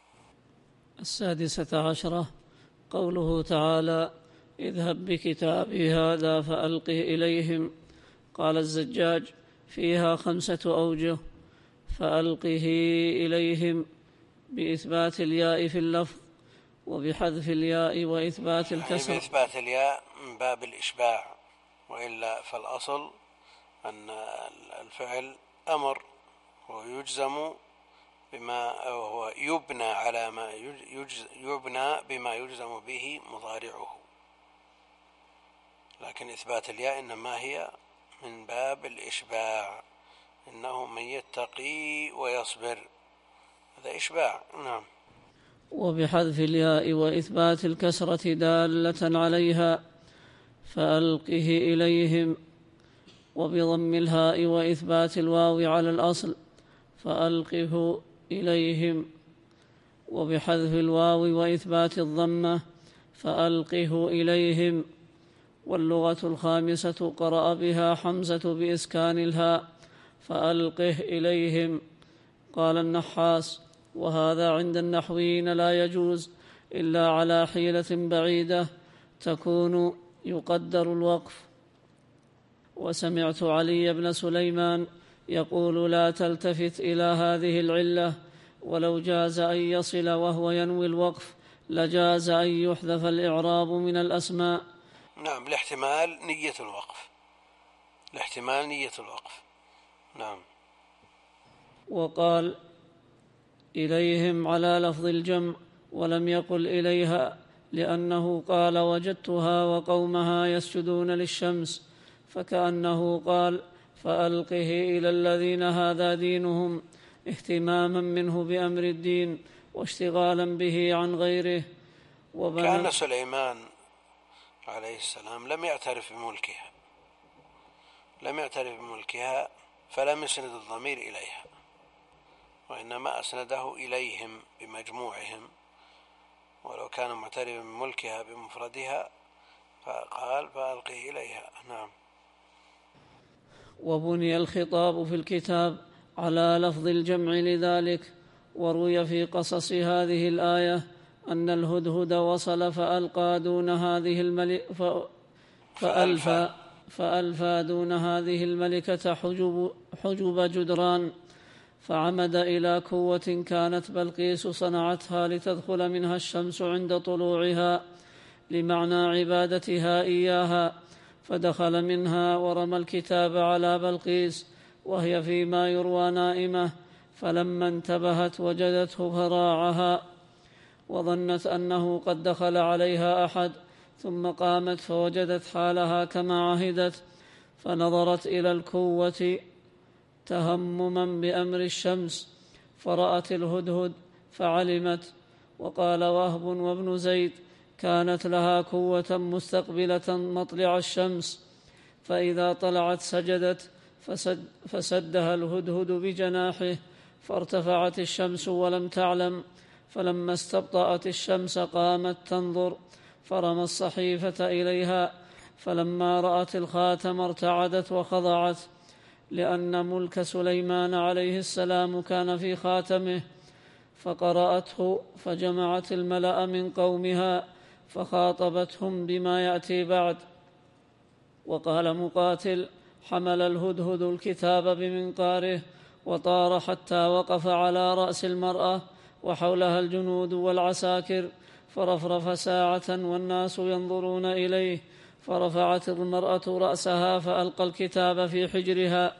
السادسة عشرة قوله تعالى: اذهب بكتابي هذا فألقه إليهم. قال الزجاج: فيها خمسة أوجه. فألقه إليهم بإثبات الياء في اللفظ وبحذف الياء وإثبات الكسر. يعني بإثبات الياء من باب الإشباع، وإلا فالأصل أن الفعل أمر ويجزم بما هو يبنى على ما يبنى بما يجزم به مضارعه، لكن إثبات الياء إنما هي من باب الإشباع، إنه من يتقي ويصبر، هذا إشباع. نعم. وبحذف الياء وإثبات الكسرة دالة عليها فألقه إليهم، وبضم الهاء وإثبات الواو على الأصل فألقه إليهم. وبحذف الواو وإثبات الضمة فألقه إليهم. واللغة الخامسة قرأ بها حمزة بإسكان الهاء فألقه إليهم. قال النحاس: وهذا عند النحويين لا يجوز إلا على حيلة بعيدة تكون يقدر الوقف. وسمعت علي بن سليمان يقول: لا تلتفت إلى هذه العلة، ولو جاز أن يصل وهو ينوي الوقف لجاز أن يحذف الإعراب من الأسماء. نعم، لاحتمال نية الوقف، لاحتمال نية الوقف. نعم. وقال: إليهم على لفظ الجمع، ولم يقل إليها، لأنه قال: وجدتها وقومها يسجدون للشمس، فكأنه قال: فألقه إلى الذين هذا دينهم، اهتماما منه بأمر الدين واشتغالا به عن غيره. كان سليمان عليه السلام لم يعترف بملكها لم يعترف بملكها فلم يسند الضمير إليها، وإنما أسنده إليهم بمجموعهم، ولو كان معترفا بملكها بمفردها فقال: فألقه إليها. نعم. وبني الخطاب في الكتاب على لفظ الجمع لذلك. وروي في قصص هذه الآية أن الهدهد وصل فألقى دون هذه الملكة فألفى, فألفى دون هذه الملكة حجب, حجب جدران، فعمد إلى كوة كانت بلقيس صنعتها لتدخل منها الشمس عند طلوعها لمعنى عبادتها إياها، فدخل منها ورمى الكتاب على بلقيس وهي فيما يروى نائمة، فلما انتبهت وجدته فراعها وظنت أنه قد دخل عليها أحد، ثم قامت فوجدت حالها كما عهدت، فنظرت إلى الكوة تهمما بأمر الشمس فرأت الهدهد فعلمت. وقال وهب وابن زيد: كانت لها كوة مستقبلة مطلع الشمس، فإذا طلعت سجدت فسد فسدها الهدهد بجناحه، فارتفعت الشمس ولم تعلم، فلما استبطأت الشمس قامت تنظر، فرمى الصحيفة إليها، فلما رأت الخاتم ارتعدت وخضعت، لأن ملك سليمان عليه السلام كان في خاتمه، فقرأته فجمعت الملأ من قومها فخاطبتهم بما يأتي بعد. وقال مقاتل: حمل الهدهد الكتاب بمنقاره وطار حتى وقف على رأس المرأة وحولها الجنود والعساكر، فرفرف ساعة والناس ينظرون إليه، فرفعت المرأة رأسها فألقى الكتاب في حجرها.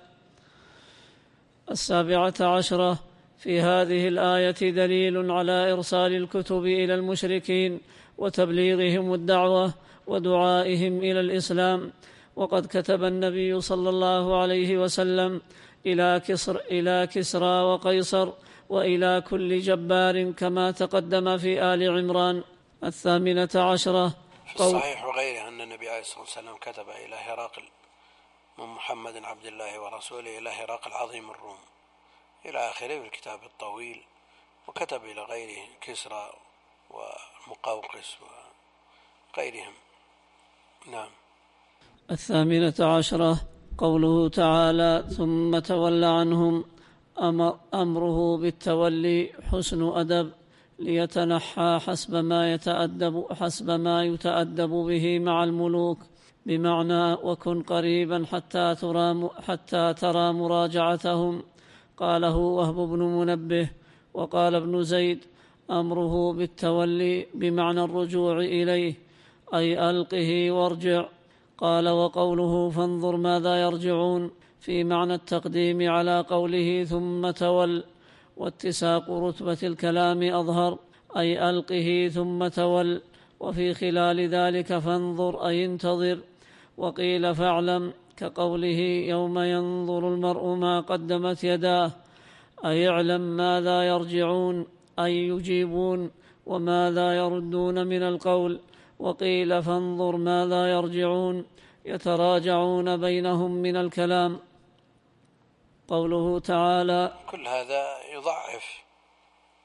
السابعة عشرة: في هذه الآية دليل على إرسال الكتب إلى المشركين وتبليغهم الدعوة ودعائهم إلى الإسلام. وقد كتب النبي صلى الله عليه وسلم إلى كسر إلى كسرى وقيصر وإلى كل جبار كما تقدم في آل عمران. الثامنة عشرة: في الصحيح وغيره أن النبي عليه الصلاة والسلام كتب إلى هرقل من محمد عبد الله ورسوله إلى هرقل عظيم الروم إلى آخره في الكتاب الطويل، وكتب إلى غيره كسرى ومقوقس وغيرهم. نعم. الثامنة عشرة: قوله تعالى: ثم تولى عنهم، أمره بالتولي حسن أدب ليتنحى حسب ما يتأدب حسب ما يتأدب به مع الملوك، بمعنى وكن قريبا حتى ترى حتى ترى مراجعتهم. قاله وهب بن منبه. وقال ابن زيد: أمره بالتولي بمعنى الرجوع إليه، أي ألقه وارجع. قال وقوله فانظر ماذا يرجعون في معنى التقديم على قوله ثم تول، واتساق رتبة الكلام أظهر، أي ألقه ثم تول، وفي خلال ذلك فانظر أي انتظر. وقيل فاعلم كقوله يوم ينظر المرء ما قدمت يداه، أي اعلم ماذا يرجعون أي يجيبون وماذا يردون من القول. وقيل فانظر ماذا يرجعون يتراجعون بينهم من الكلام. قوله تعالى: كل هذا يضعف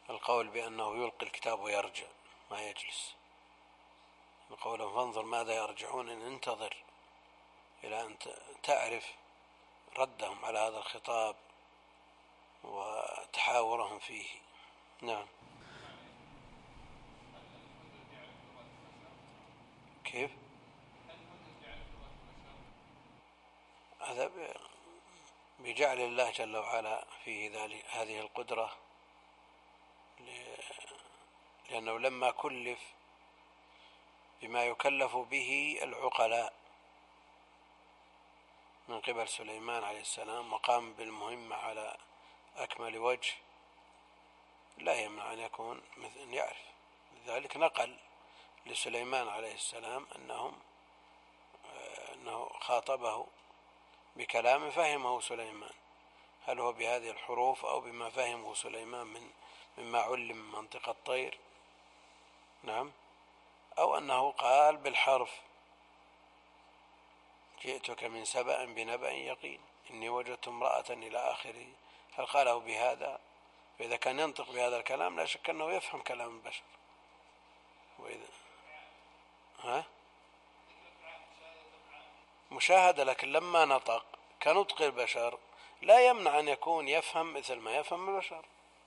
القول بأنه يلقي الكتاب ويرجع ما يجلس، قولهم فانظر ماذا يرجعون، إن انتظر إلى أن تعرف ردهم على هذا الخطاب وتحاورهم فيه. نعم. كيف؟ هذا بجعل الله جل وعلا فيه ذلك هذه القدرة، لأنه لما كلف بما يكلف به العقلاء من قبل سليمان عليه السلام وقام بالمهمة على أكمل وجه، لا يمنع أن يكون مثل أن يعرف. لذلك نقل لسليمان عليه السلام أنهم أنه خاطبه بكلام فهمه سليمان، هل هو بهذه الحروف أو بما فهمه سليمان من مما علم منطق الطير، نعم، أو أنه قال بالحرف جئتك من سبأ بنبأ يقين إني وجدت امرأة إلى آخره، هل قاله بهذا؟ فإذا كان ينطق بهذا الكلام لا شك أنه يفهم كلام البشر. وإذا ها مشاهدة، لكن لما نطق كنطق البشر لا يمنع أن يكون يفهم مثل ما يفهم البشر،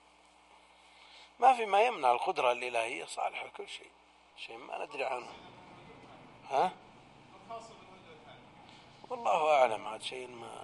ما في ما يمنع القدرة الإلهية صالحة كل شيء، شيء ما ندري عنه. ها والله أعلم، هذا شيء ما،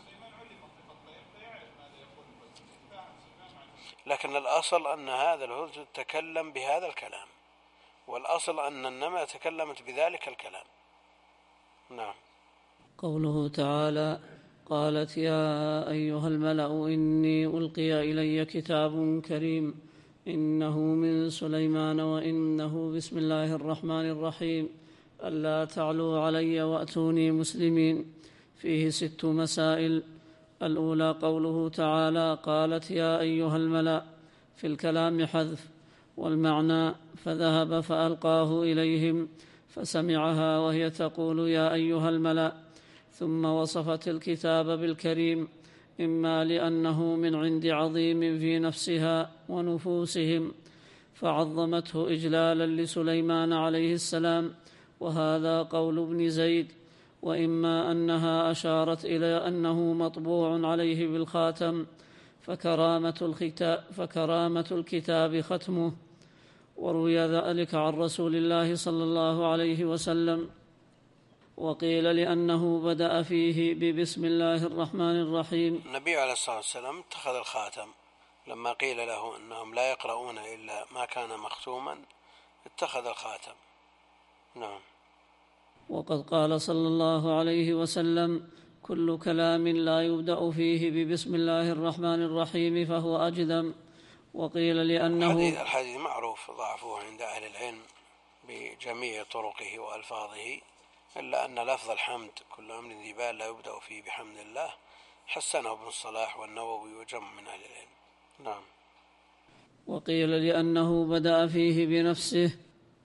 لكن الأصل أن هذا الهدهد تكلم بهذا الكلام، والأصل أن النملة تكلمت بذلك الكلام. نعم. قوله تعالى: قالت يا أيها الملأ إني ألقي إلي كتاب كريم إنه من سليمان وإنه بسم الله الرحمن الرحيم ألا تعلوا علي وأتوني مسلمين. فيه ست مسائل. الأولى قوله تعالى: قالت يا أيها الملأ، في الكلام حذف، والمعنى فذهب فألقاه إليهم فسمعها وهي تقول يا أيها الملأ، ثم وصفت الكتاب بالكريم، إما لأنه من عند عظيم في نفسها ونفوسهم فعظمته إجلالا لسليمان عليه السلام، وهذا قول ابن زيد، وإما أنها أشارت إلى أنه مطبوع عليه بالخاتم فكرامة الكتاب, فكرامة الكتاب ختمه. وروي ذلك عن رسول الله صلى الله عليه وسلم. وقيل لأنه بدأ فيه ببسم الله الرحمن الرحيم. النبي عليه الصلاة والسلام اتخذ الخاتم لما قيل له أنهم لا يقرؤون إلا ما كان مختوما، اتخذ الخاتم. نعم. وقد قال صلى الله عليه وسلم: كل كلام لا يبدأ فيه ببسم الله الرحمن الرحيم فهو أجذم. وقيل لأنه الحديث, الحديث معروف ضعفوه عند أهل العلم بجميع طرقه وألفاظه، إلا أن لفظ الحمد كل أمر ذي بال لا يبدأ فيه بحمد الله حسنه ابن الصلاح والنووي وجمع من أهل العلم. نعم. وقيل لأنه بدأ فيه بنفسه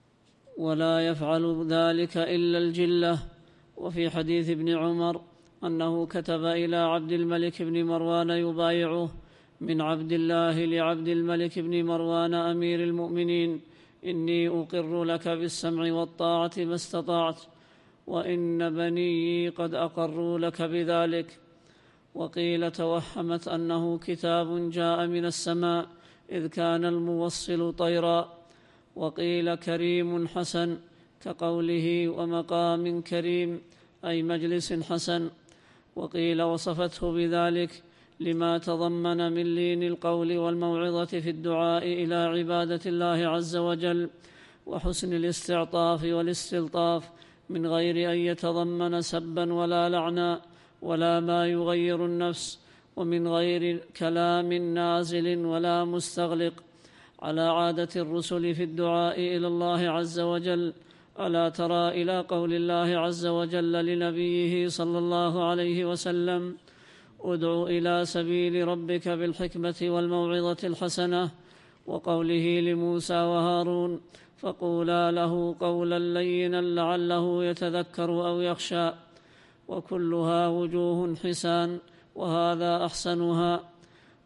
ولا يفعل ذلك إلا الجلة. وفي حديث ابن عمر أنه كتب إلى عبد الملك بن مروان يبايعه من عبد الله لعبد الملك بن مروان أمير المؤمنين: إني أقر لك بالسمع والطاعة ما استطعت، وإن بني قد أقروا لك بذلك. وقيل توهمت أنه كتاب جاء من السماء إذ كان الموصل طيرا. وقيل كريم حسن كقوله ومقام كريم أي مجلس حسن. وقيل وصفته بذلك لما تضمن من لين القول والموعظة في الدعاء إلى عبادة الله عز وجل، وحسن الاستعطاف والاستلطاف من غير أن يتضمن سبا ولا لعنا ولا ما يغير النفس، ومن غير كلام نازل ولا مستغلق، على عادة الرسل في الدعاء إلى الله عز وجل. ألا ترى إلى قول الله عز وجل لنبيه صلى الله عليه وسلم: ادع إلى سبيل ربك بالحكمة والموعظة الحسنة، وقوله لموسى وهارون: فقولا له قولا لينا لعله يتذكر أو يخشى. وكلها وجوه حسان وهذا أحسنها.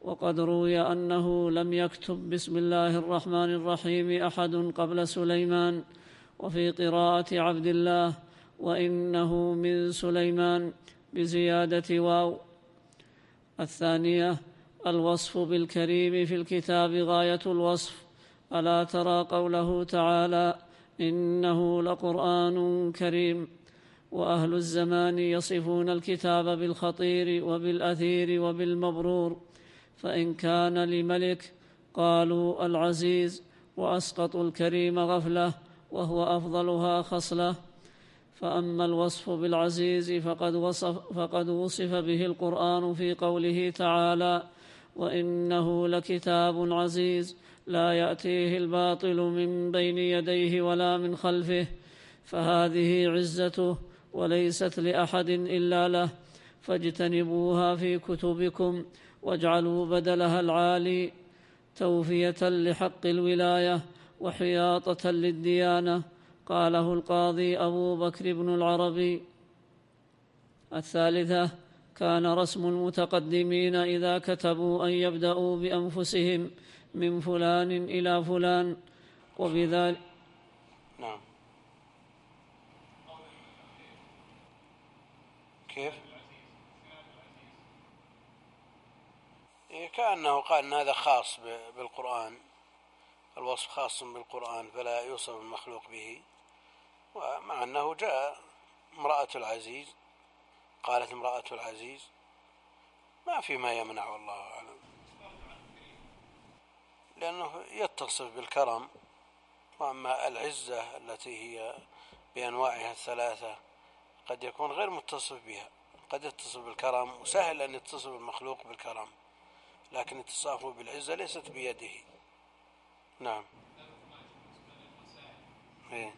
وقد روي أنه لم يكتب بسم الله الرحمن الرحيم أحد قبل سليمان. وفي قراءة عبد الله وإنه من سليمان بزيادة واو. الثانية الوصف بالكريم في الكتاب غاية الوصف. ألا ترى قوله تعالى إنه لقرآن كريم. وأهل الزمان يصفون الكتاب بالخطير وبالأثير وبالمبرور، فإن كان لملك قالوا العزيز، وأسقطوا الكريم غفلة وهو أفضلها خصلة. فأما الوصف بالعزيز فقد وصف, فقد وصف به القرآن في قوله تعالى وإنه لكتاب عزيز لا يأتيه الباطل من بين يديه ولا من خلفه، فهذه عزته وليست لأحد إلا له، فاجتنبوها في كتبكم واجعلوا بدلها العالي توفية لحق الولاية وحياطة للديانة. قاله القاضي أبو بكر بن العربي. الثالثة كان رسم المتقدمين إذا كتبوا أن يبدأوا بأنفسهم من فلان إلى فلان، وبذلك نعم. كيف؟ كأنه قال أن هذا خاص بالقرآن، الوصف خاص بالقرآن فلا يوصف المخلوق به، ومع أنه جاء امرأة العزيز، قالت امرأة العزيز، ما في ما يمنع والله أعلم، لأنه يتصف بالكرم. وأما العزة التي هي بأنواعها الثلاثة قد يكون غير متصف بها، قد يتصف بالكرم، وسهل أن يتصف المخلوق بالكرم، لكن اتصافه بالعزة ليست بيده. نعم. إيه؟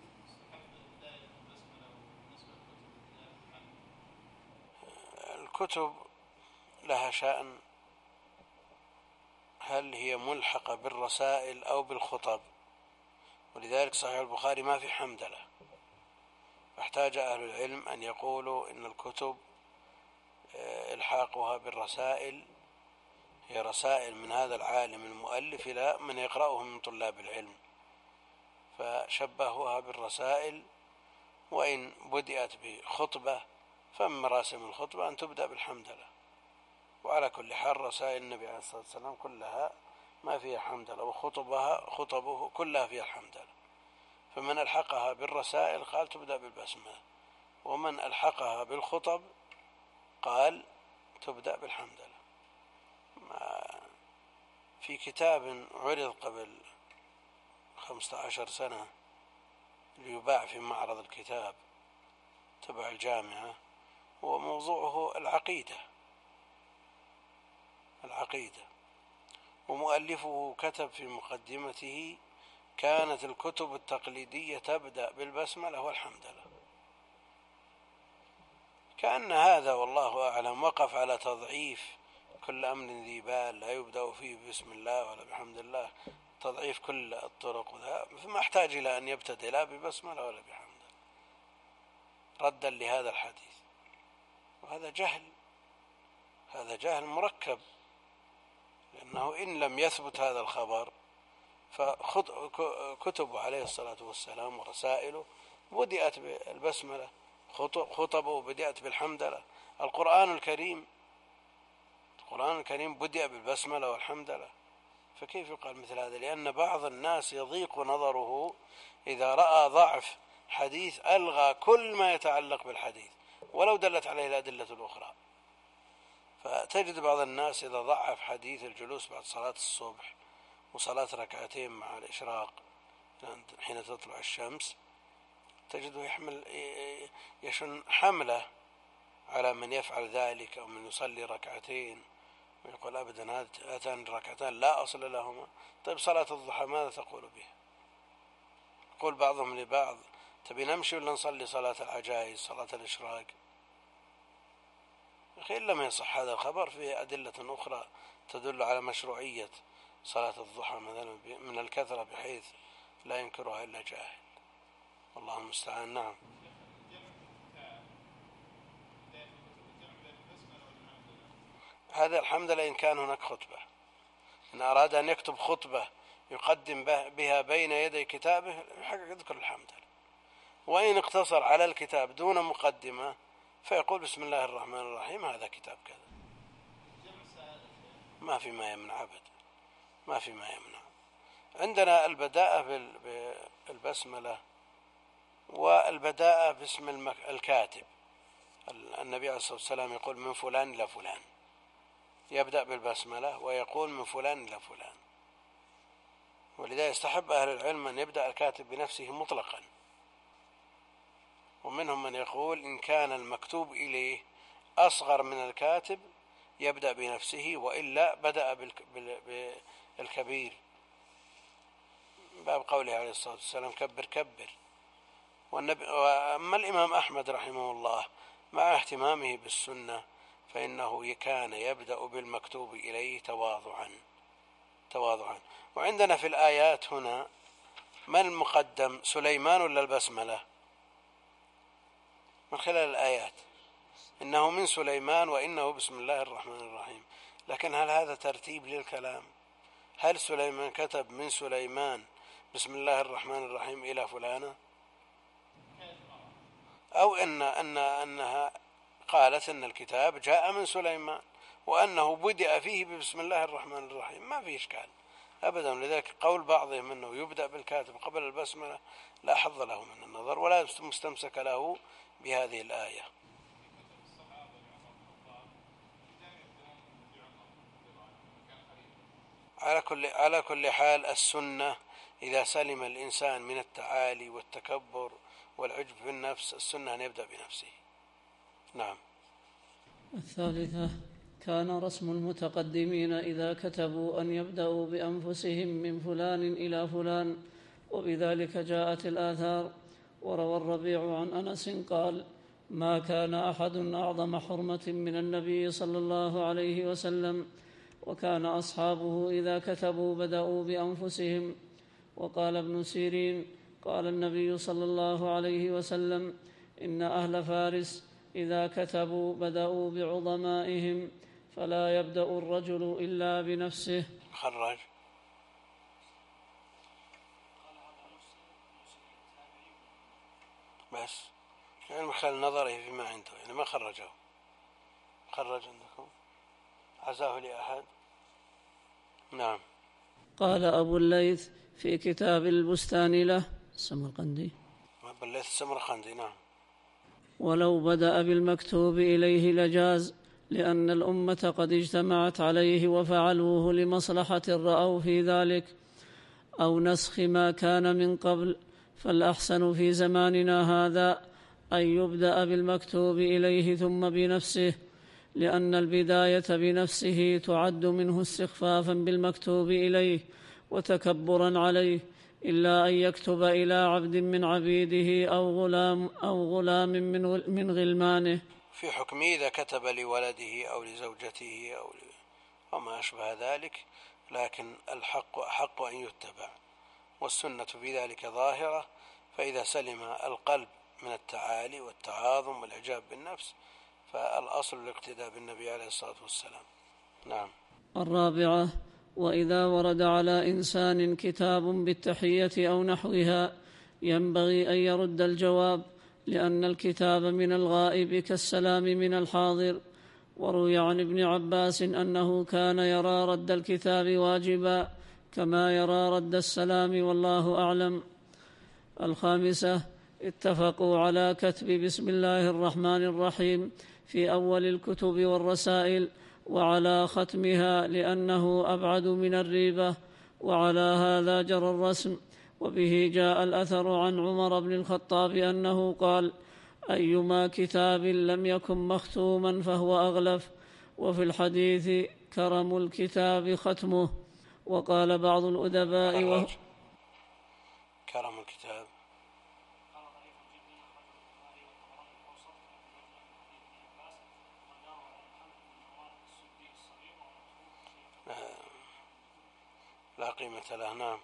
الكتب لها شأن، هل هي ملحقة بالرسائل أو بالخطب؟ ولذلك صحيح البخاري ما في حمدلة، فاحتاج أهل العلم أن يقولوا إن الكتب إلحاقها بالرسائل هي رسائل من هذا العالم المؤلف إلى من يقرأه من طلاب العلم، فشبهوها بالرسائل. وإن بدأت بخطبة فمن مراسم الخطبة أن تبدأ بالحمدلة. وعلى كل حال رسائل النبي عليه الصلاة والسلام كلها ما فيها حمدلة، وخطبها خطبه كلها فيها الحمدلة. فمن ألحقها بالرسائل قال تبدأ بالبسملة، ومن ألحقها بالخطب قال تبدأ بالحمدلة. في كتاب عرض قبل خمسة عشر سنة ليباع في معرض الكتاب تبع الجامعة، وموضوعه العقيدة العقيدة ومؤلفه كتب في مقدمته كانت الكتب التقليدية تبدأ بالبسملة والحمدلة. كأن هذا والله أعلم وقف على تضعيف كل أمر ذي بال لا يبدأ فيه بسم الله ولا بحمد الله، تضعيف كل الطرق، فما احتاج إلى أن يبتدئ لا ببسملة ولا بحمد ردا لهذا الحديث. وهذا جهل، هذا جهل مركب، لأنه إن لم يثبت هذا الخبر فكتب عليه الصلاة والسلام ورسائله بدأت بالبسملة، خطبه بدأت بالحمدلة. القرآن الكريم القرآن الكريم بدأ بالبسملة والحمدلة، فكيف يقال مثل هذا؟ لأن بعض الناس يضيق نظره إذا رأى ضعف حديث ألغى كل ما يتعلق بالحديث ولو دلت عليه الأدلة الأخرى. فتجد بعض الناس إذا ضعف حديث الجلوس بعد صلاة الصبح وصلاة ركعتين مع الإشراق حين تطلع الشمس، تجده يحمل يشن حملة على من يفعل ذلك أو من يصلي ركعتين ويقول أبدا هاتان ركعتان لا أصل لهما. طيب صلاة الضحى ماذا تقول بها؟ يقول بعضهم لبعض تبي نمشي ولا نصلي صلاة العجائز صلاة الإشراق؟ أخي إن لم يصح هذا الخبر فيه أدلة أخرى تدل على مشروعية صلاة الضحى مثلا من الكثرة بحيث لا ينكرها إلا جاهل، والله المستعان. نعم. هذا الحمد لله إن كان هناك خطبة، إن أراد أن يكتب خطبة يقدم بها بين يدي كتابه يذكر الحمد لله. وإن اقتصر على الكتاب دون مقدمة فيقول بسم الله الرحمن الرحيم هذا كتاب كذا. ما في ما يمنع أبدا، ما في ما يمنع. عندنا البداءة بالبسملة والبداءة باسم الكاتب. النبي عليه الصلاة والسلام يقول من فلان إلى فلان، يبدأ بالبسملة ويقول من فلان إلى فلان. ولذا يستحب أهل العلم أن يبدأ الكاتب بنفسه مطلقا، ومنهم من يقول إن كان المكتوب إليه أصغر من الكاتب يبدأ بنفسه، وإلا بدأ بالكبير باب قوله عليه الصلاة والسلام كبر كبر. والنبي وأما الإمام أحمد رحمه الله مع اهتمامه بالسنة فإنه كان يبدأ بالمكتوب إليه تواضعا تواضعا. وعندنا في الآيات هنا من المقدم، سليمان ولا البسملة؟ من خلال الآيات إنه من سليمان وإنه بسم الله الرحمن الرحيم، لكن هل هذا ترتيب للكلام؟ هل سليمان كتب من سليمان بسم الله الرحمن الرحيم إلى فلانة، أو إن أن أنها قالت إن الكتاب جاء من سليمان وأنه بدأ فيه بسم الله الرحمن الرحيم؟ ما في إشكال أبدا. لذلك قول بعضهم أنه يبدأ بالكاتب قبل البسملة لا حظ له من النظر ولا مستمسك له بهذه الآية. على كل على كل حال السنة إذا سلم الإنسان من التعالي والتكبر والعجب بالنفس، السنة أن يبدأ بنفسه. نعم. الثالثة كان رسم المتقدمين إذا كتبوا أن يبدأوا بأنفسهم من فلان إلى فلان، وبذلك جاءت الآثار. وروى الربيع عن أنس قال ما كان أحد أعظم حرمة من النبي صلى الله عليه وسلم، وكان أصحابه إذا كتبوا بدأوا بأنفسهم. وقال ابن سيرين قال النبي صلى الله عليه وسلم إن أهل فارس إذا كتبوا بدأوا بعظمائهم، فلا يبدأ الرجل إلا بنفسه. خرج بس يعني مخل نظره فيما عنده، يعني ما خرجه. خرج عندكم عزاه لأحد؟ نعم. قال أبو الليث في كتاب البستان له السمرقندي أبو الليث السمرقندي نعم ولو بدأ بالمكتوب إليه لجاز، لأن الأمة قد اجتمعت عليه وفعلوه لمصلحة رأوا في ذلك أو نسخ ما كان من قبل. فالأحسن في زماننا هذا أن يبدأ بالمكتوب إليه ثم بنفسه، لأن البداية بنفسه تعد منه استخفافا بالمكتوب إليه وتكبرا عليه، إلا أن يكتب إلى عبد من عبيده أو غلام أو غلام من غلمانه. في حكم إذا كتب لولده أو لزوجته أو وما أشبه ذلك، لكن الحق أحق أن يتبع، والسنة في ذلك ظاهرة. فإذا سلم القلب من التعالي والتعاظم والإعجاب بالنفس فالأصل الاقتداء بالنبي عليه الصلاة والسلام. نعم. الرابعة وإذا ورد على إنسان كتاب بالتحية أو نحوها ينبغي أن يرد الجواب، لأن الكتاب من الغائب كالسلام من الحاضر. وروي عن ابن عباس أنه كان يرى رد الكتاب واجبا كما يرى رد السلام، والله أعلم. الخامسة اتفقوا على كتب بسم الله الرحمن الرحيم في أول الكتب والرسائل وعلى ختمها، لأنه أبعد من الريبة، وعلى هذا جرى الرسم. وبه جاء الأثر عن عمر بن الخطاب أنه قال أيما كتاب لم يكن مختوما فهو أغلف. وفي الحديث كرم الكتاب ختمه. وقال بعض الأدباء و... كرم الكتاب لا قيمة له. نعم.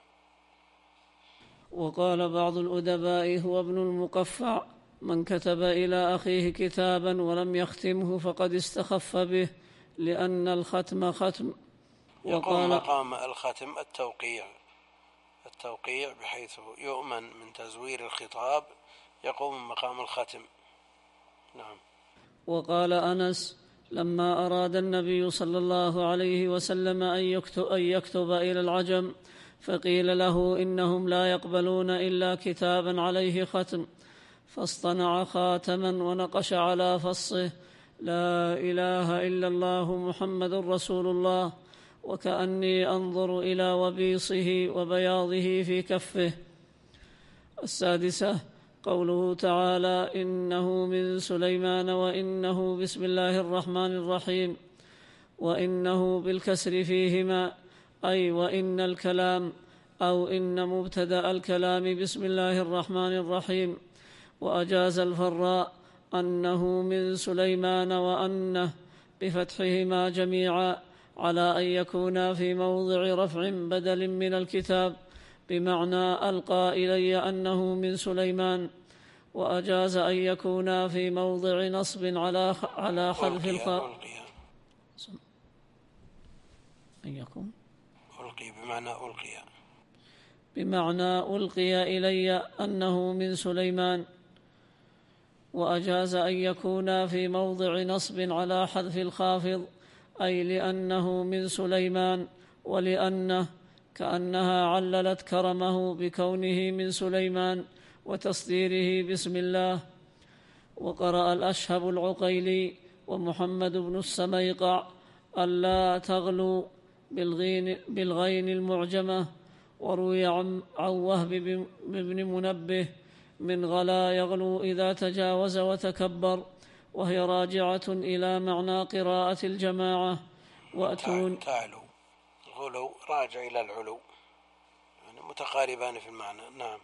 وقال بعض الأدباء هو ابن المقفع من كتب إلى أخيه كتابا ولم يختمه فقد استخف به، لأن الختم ختم. يقوم مقام الختم التوقيع التوقيع بحيث يؤمن من تزوير الخطاب، يقوم مقام الختم. نعم. وقال أنس: لما أراد النبي صلى الله عليه وسلم أن يكتب, أن يكتب إلى العجم فقيل له إنهم لا يقبلون إلا كتابا عليه ختم، فاصطنع خاتما ونقش على فصه: لا إله إلا الله محمد رسول الله، وكأني أنظر إلى وبيصه وبياضه في كفه. السادسة: قوله تعالى: إنه من سليمان وإنه بسم الله الرحمن الرحيم. وإنه بالكسر فيهما، أي وإن الكلام، أو إن مبتدأ الكلام بسم الله الرحمن الرحيم. وأجاز الفراء أنه من سليمان وأنه بفتحهما جميعا، على أن يكونا في موضع رفع بدل من الكتاب، بمعنى ألقى إلي أنه من سليمان. وأجاز أن يكونا في موضع نصب على على حذف الخاء. أن يكون ألقي بمعنى ألقي بمعنى ألقي إلي أنه من سليمان. وأجاز أن يكونا في موضع نصب على حذف الخافض، أي لأنه من سليمان، ولأنه كأنها عللت كرمه بكونه من سليمان وتصديره بسم الله. وقرأ الأشهب العقيلي ومحمد بن السميقع: ألا تغلوا بالغين, بالغين المعجمة. وروي عن وهب بن منبه: من غلا يغلو إذا تجاوز وتكبر، وهي راجعة إلى معنى قراءة الجماعة. وأتون تعلو غلو راجع إلى العلو، يعني متقاربان في المعنى. نعم.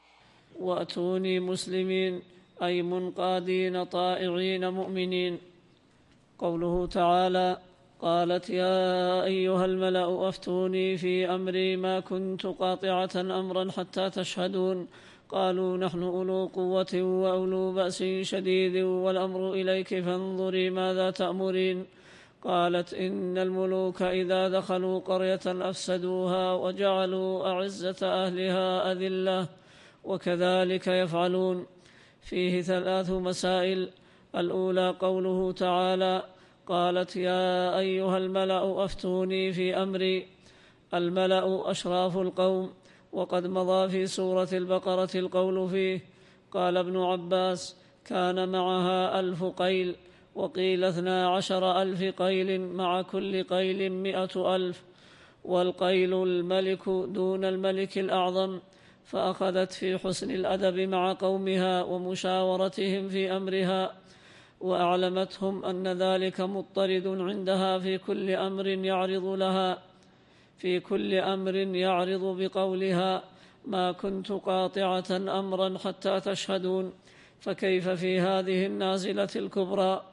وأتوني مسلمين، أي منقادين طائعين مؤمنين. قوله تعالى: قالت يا أيها الملأ أفتوني في أمري ما كنت قاطعة أمرا حتى تشهدون، قالوا نحن أولو قوة وأولو بأس شديد والأمر إليك فانظري ماذا تأمرين. قالت إن الملوك إذا دخلوا قرية أفسدوها وجعلوا أعزة أهلها أذلة وكذلك يفعلون. فيه ثلاث مسائل: الأولى قوله تعالى: قالت يا أيها الملأ أفتوني في أمري. الملأ أشراف القوم، وقد مضى في سورة البقرة القول فيه. قال ابن عباس: كان معها ألف قيل، وقيل اثنا عشر ألف قيل، مع كل قيل مئة ألف، والقيل الملك دون الملك الأعظم. فأخذت في حسن الأدب مع قومها ومشاورتهم في أمرها، وأعلمتهم أن ذلك مضطرد عندها في كل أمر يعرض لها في كل أمر يعرض بقولها: ما كنت قاطعة أمرا حتى تشهدون، فكيف في هذه النازلة الكبرى؟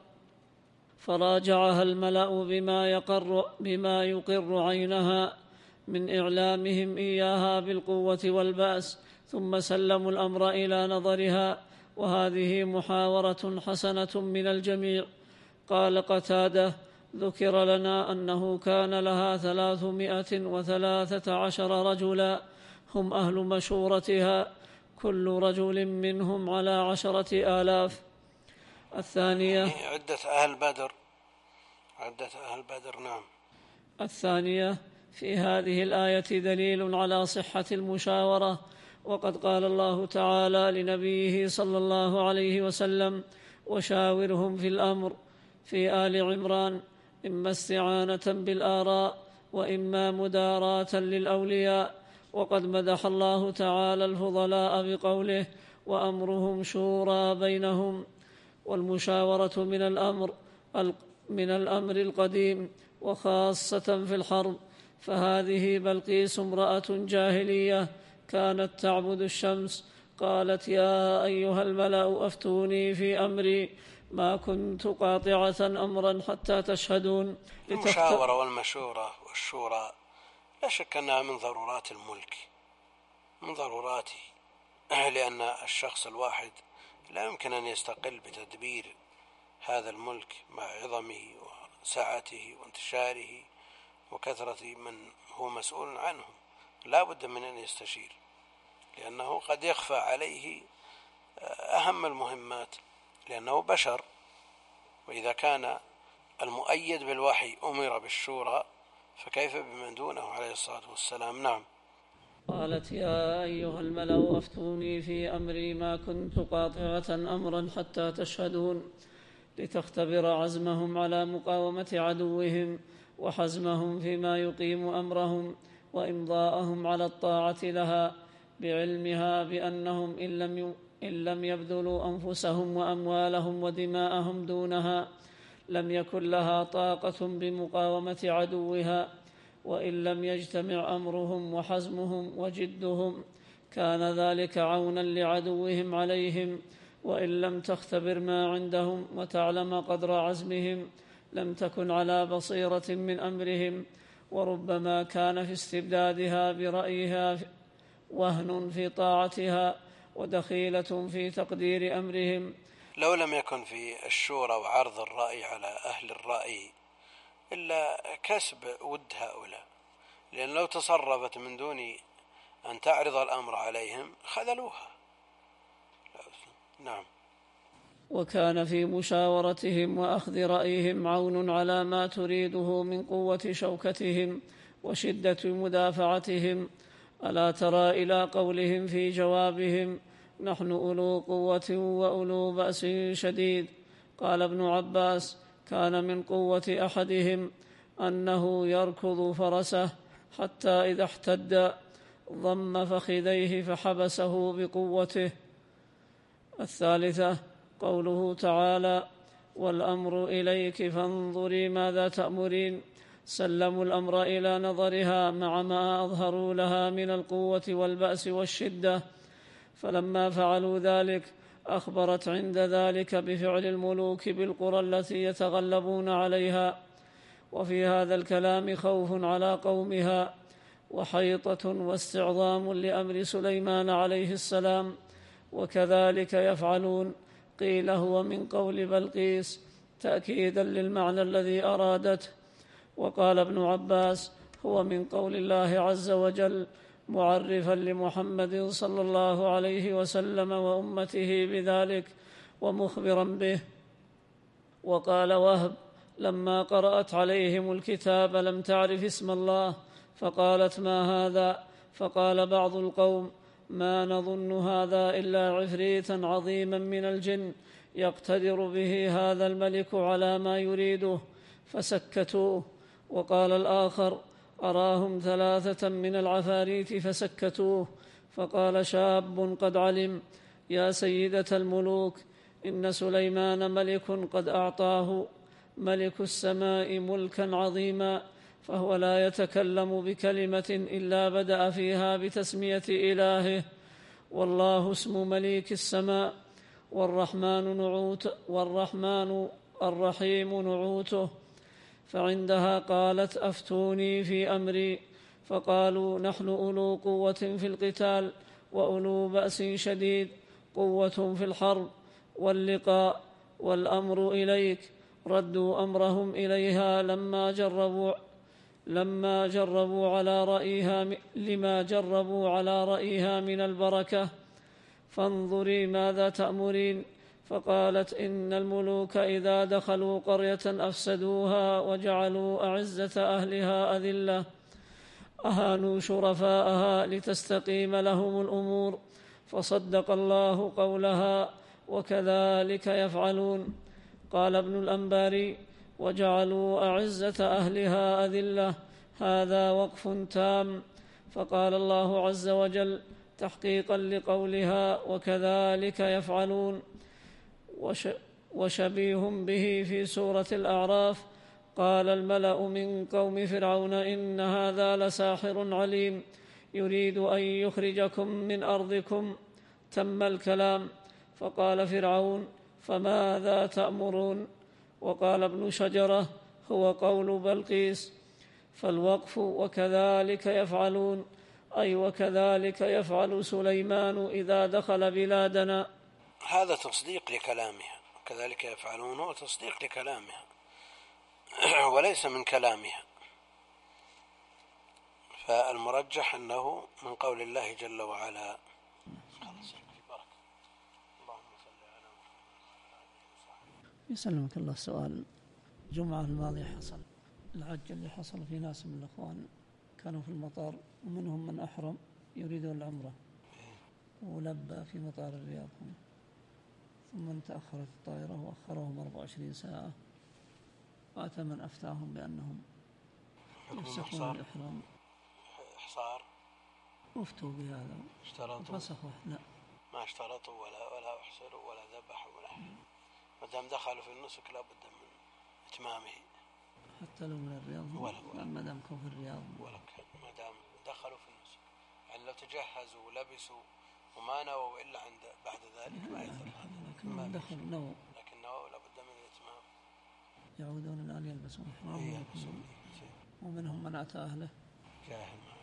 فراجعها الملأ بما يقر, بما يقر عينها من إعلامهم إياها بالقوة والبأس، ثم سلموا الأمر إلى نظرها، وهذه محاورة حسنة من الجميع. قال قتادة: ذكر لنا أنه كان لها ثلاثمائة وثلاثة عشر رجلا، هم أهل مشورتها، كل رجل منهم على عشرة آلاف. الثانية عدة أهل بدر عدة أهل بدر نعم. الثانية: في هذه الآية دليل على صحة المشاورة، وقد قال الله تعالى لنبيه صلى الله عليه وسلم: وشاورهم في الأمر. في آل عمران: إما استعانة بالآراء وإما مداراة للأولياء. وقد مدح الله تعالى الفضلاء بقوله: وأمرهم شورى بينهم. والمشاورة من الأمر من الأمر القديم، وخاصة في الحرب. فهذه بلقيس امرأة جاهلية كانت تعبد الشمس، قالت يا أيها الملأ أفتوني في أمري ما كنت قاطعة أمرا حتى تشهدون. المشاورة والمشورة والشورى لا شك أنها من ضرورات الملك، من ضروراته، لأن الشخص الواحد لا يمكن أن يستقل بتدبير هذا الملك مع عظمه وسعته وانتشاره وكثرة من هو مسؤول عنهم، لا بد من أن يستشير، لأنه قد يخفى عليه أهم المهمات، لأنه بشر. وإذا كان المؤيد بالوحي أمر بالشورى فكيف بمن دونه عليه الصلاة والسلام؟ نعم. قالت يا أيها الملأ أفتوني في أمري ما كنت قاطعة أمرا حتى تشهدون، لتختبر عزمهم على مقاومة عدوهم وحزمهم فيما يقيم أمرهم وإمضاءهم على الطاعة لها، بعلمها بأنهم إن لم إن لم يبذلوا أنفسهم وأموالهم ودماءهم دونها لم يكن لها طاقة بمقاومة عدوها، وإن لم يجتمع أمرهم وحزمهم وجدهم كان ذلك عونا لعدوهم عليهم، وإن لم تختبر ما عندهم وتعلم قدر عزمهم لم تكن على بصيرة من أمرهم، وربما كان في استبدادها برأيها وهن في طاعتها ودخيلة في تقدير أمرهم. لو لم يكن في الشورى وعرض الرأي على أهل الرأي إلا كسب ود هؤلاء، لأن لو تصرفت من دون أن تعرض الأمر عليهم خذلوها. نعم. وكان في مشاورتهم وأخذ رأيهم عون على ما تريده من قوة شوكتهم وشدة مدافعتهم. ألا ترى إلى قولهم في جوابهم نحن أولو قوة وأولو بأس شديد؟ قال ابن عباس كان من قوة أحدهم أنه يركض فرسه حتى إذا احتد ضم فخذيه فحبسه بقوته. الثالثة قوله تعالى والأمر إليك فانظري ماذا تأمرين، سلموا الأمر إلى نظرها مع ما أظهروا لها من القوة والبأس والشدة، فلما فعلوا ذلك أخبرت عند ذلك بفعل الملوك بالقرى التي يتغلبون عليها. وفي هذا الكلام خوف على قومها وحيطة واستعظام لأمر سليمان عليه السلام، وكذلك يفعلون. قيل هو من قول بلقيس تأكيدا للمعنى الذي أرادته. وقال ابن عباس هو من قول الله عز وجل معرفا لمحمد صلى الله عليه وسلم وأمته بذلك ومخبرا به. وقال وهب لما قرأت عليهم الكتاب لم تعرف اسم الله فقالت ما هذا؟ فقال بعض القوم ما نظن هذا إلا عفريتا عظيما من الجن يقتدر به هذا الملك على ما يريده، فسكتوه. وقال الآخر أراهم ثلاثة من العفاريت فسكتوه. فقال شاب قد علم يا سيدة الملوك إن سليمان ملك قد أعطاه ملك السماء ملكا عظيما، فهو لا يتكلم بكلمة إلا بدأ فيها بتسمية إلهه، والله اسم مليك السماء، والرحمن نعوت والرحمن الرحيم نعوته. فعندها قالت أفتوني في أمري، فقالوا نحن أولو قوة في القتال وأولو بأس شديد، قوة في الحرب واللقاء، والأمر إليك. ردوا أمرهم إليها لما جربوا لما جربوا على رأيها لما جربوا على رأيها من البركة. فانظري ماذا تأمرين؟ فقالت إن الملوك إذا دخلوا قرية أفسدوها وجعلوا أعزة أهلها أذلة، أهانوا شرفاءها لتستقيم لهم الأمور. فصدق الله قولها وكذلك يفعلون. قال ابن الأنباري وجعلوا أعزة أهلها أذلة، هذا وقف تام. فقال الله عز وجل تحقيقا لقولها وكذلك يفعلون. وشبيه به في سورة الأعراف قال الملأ من قوم فرعون إن هذا لساحر عليم يريد أن يخرجكم من أرضكم. تم الكلام. فقال فرعون فماذا تأمرون؟ وقال ابن شجرة هو قول بلقيس. فالوقف وكذلك يفعلون أي وكذلك يفعل سليمان إذا دخل بلادنا. هذا تصديق لكلامها، كذلك يفعلون وتصديق لكلامها وليس من كلامها. فالمرجح أنه من قول الله جل وعلا. يسلمك الله. سؤال: الجمعة الماضية حصل العج اللي حصل في ناس من الأخوان كانوا في المطار، ومنهم من أحرم يريدون العمرة ولبى في مطار الرياض، ثم تأخرت الطائرة وأخروهم أربع وعشرين ساعة، وأتى من أفتاهم بأنهم يفسخون الإحرام. إحصار أفتوا بهذا، اشترطوا؟ فسخوا. لا، ما اشترطوا ولا ولا أحصروا ولا ذبحوا ولا حاجة. ما دام دخلوا في النسك لا بد من إتمامه، حتى لو من الرياض ولا ما دام كانوا في الرياض ولا ما دام دخلوا في النسك. يعني لو تجهزوا ولبسوا وما نووا إلا عند بعد ذلك ما يثر هذا، لكن ما دخلوا نووا، لكن نووا لا بد من الإتمام. يعودون الآن يلبسون إحرام، إيه، ومنهم من أتى أهله جاهل.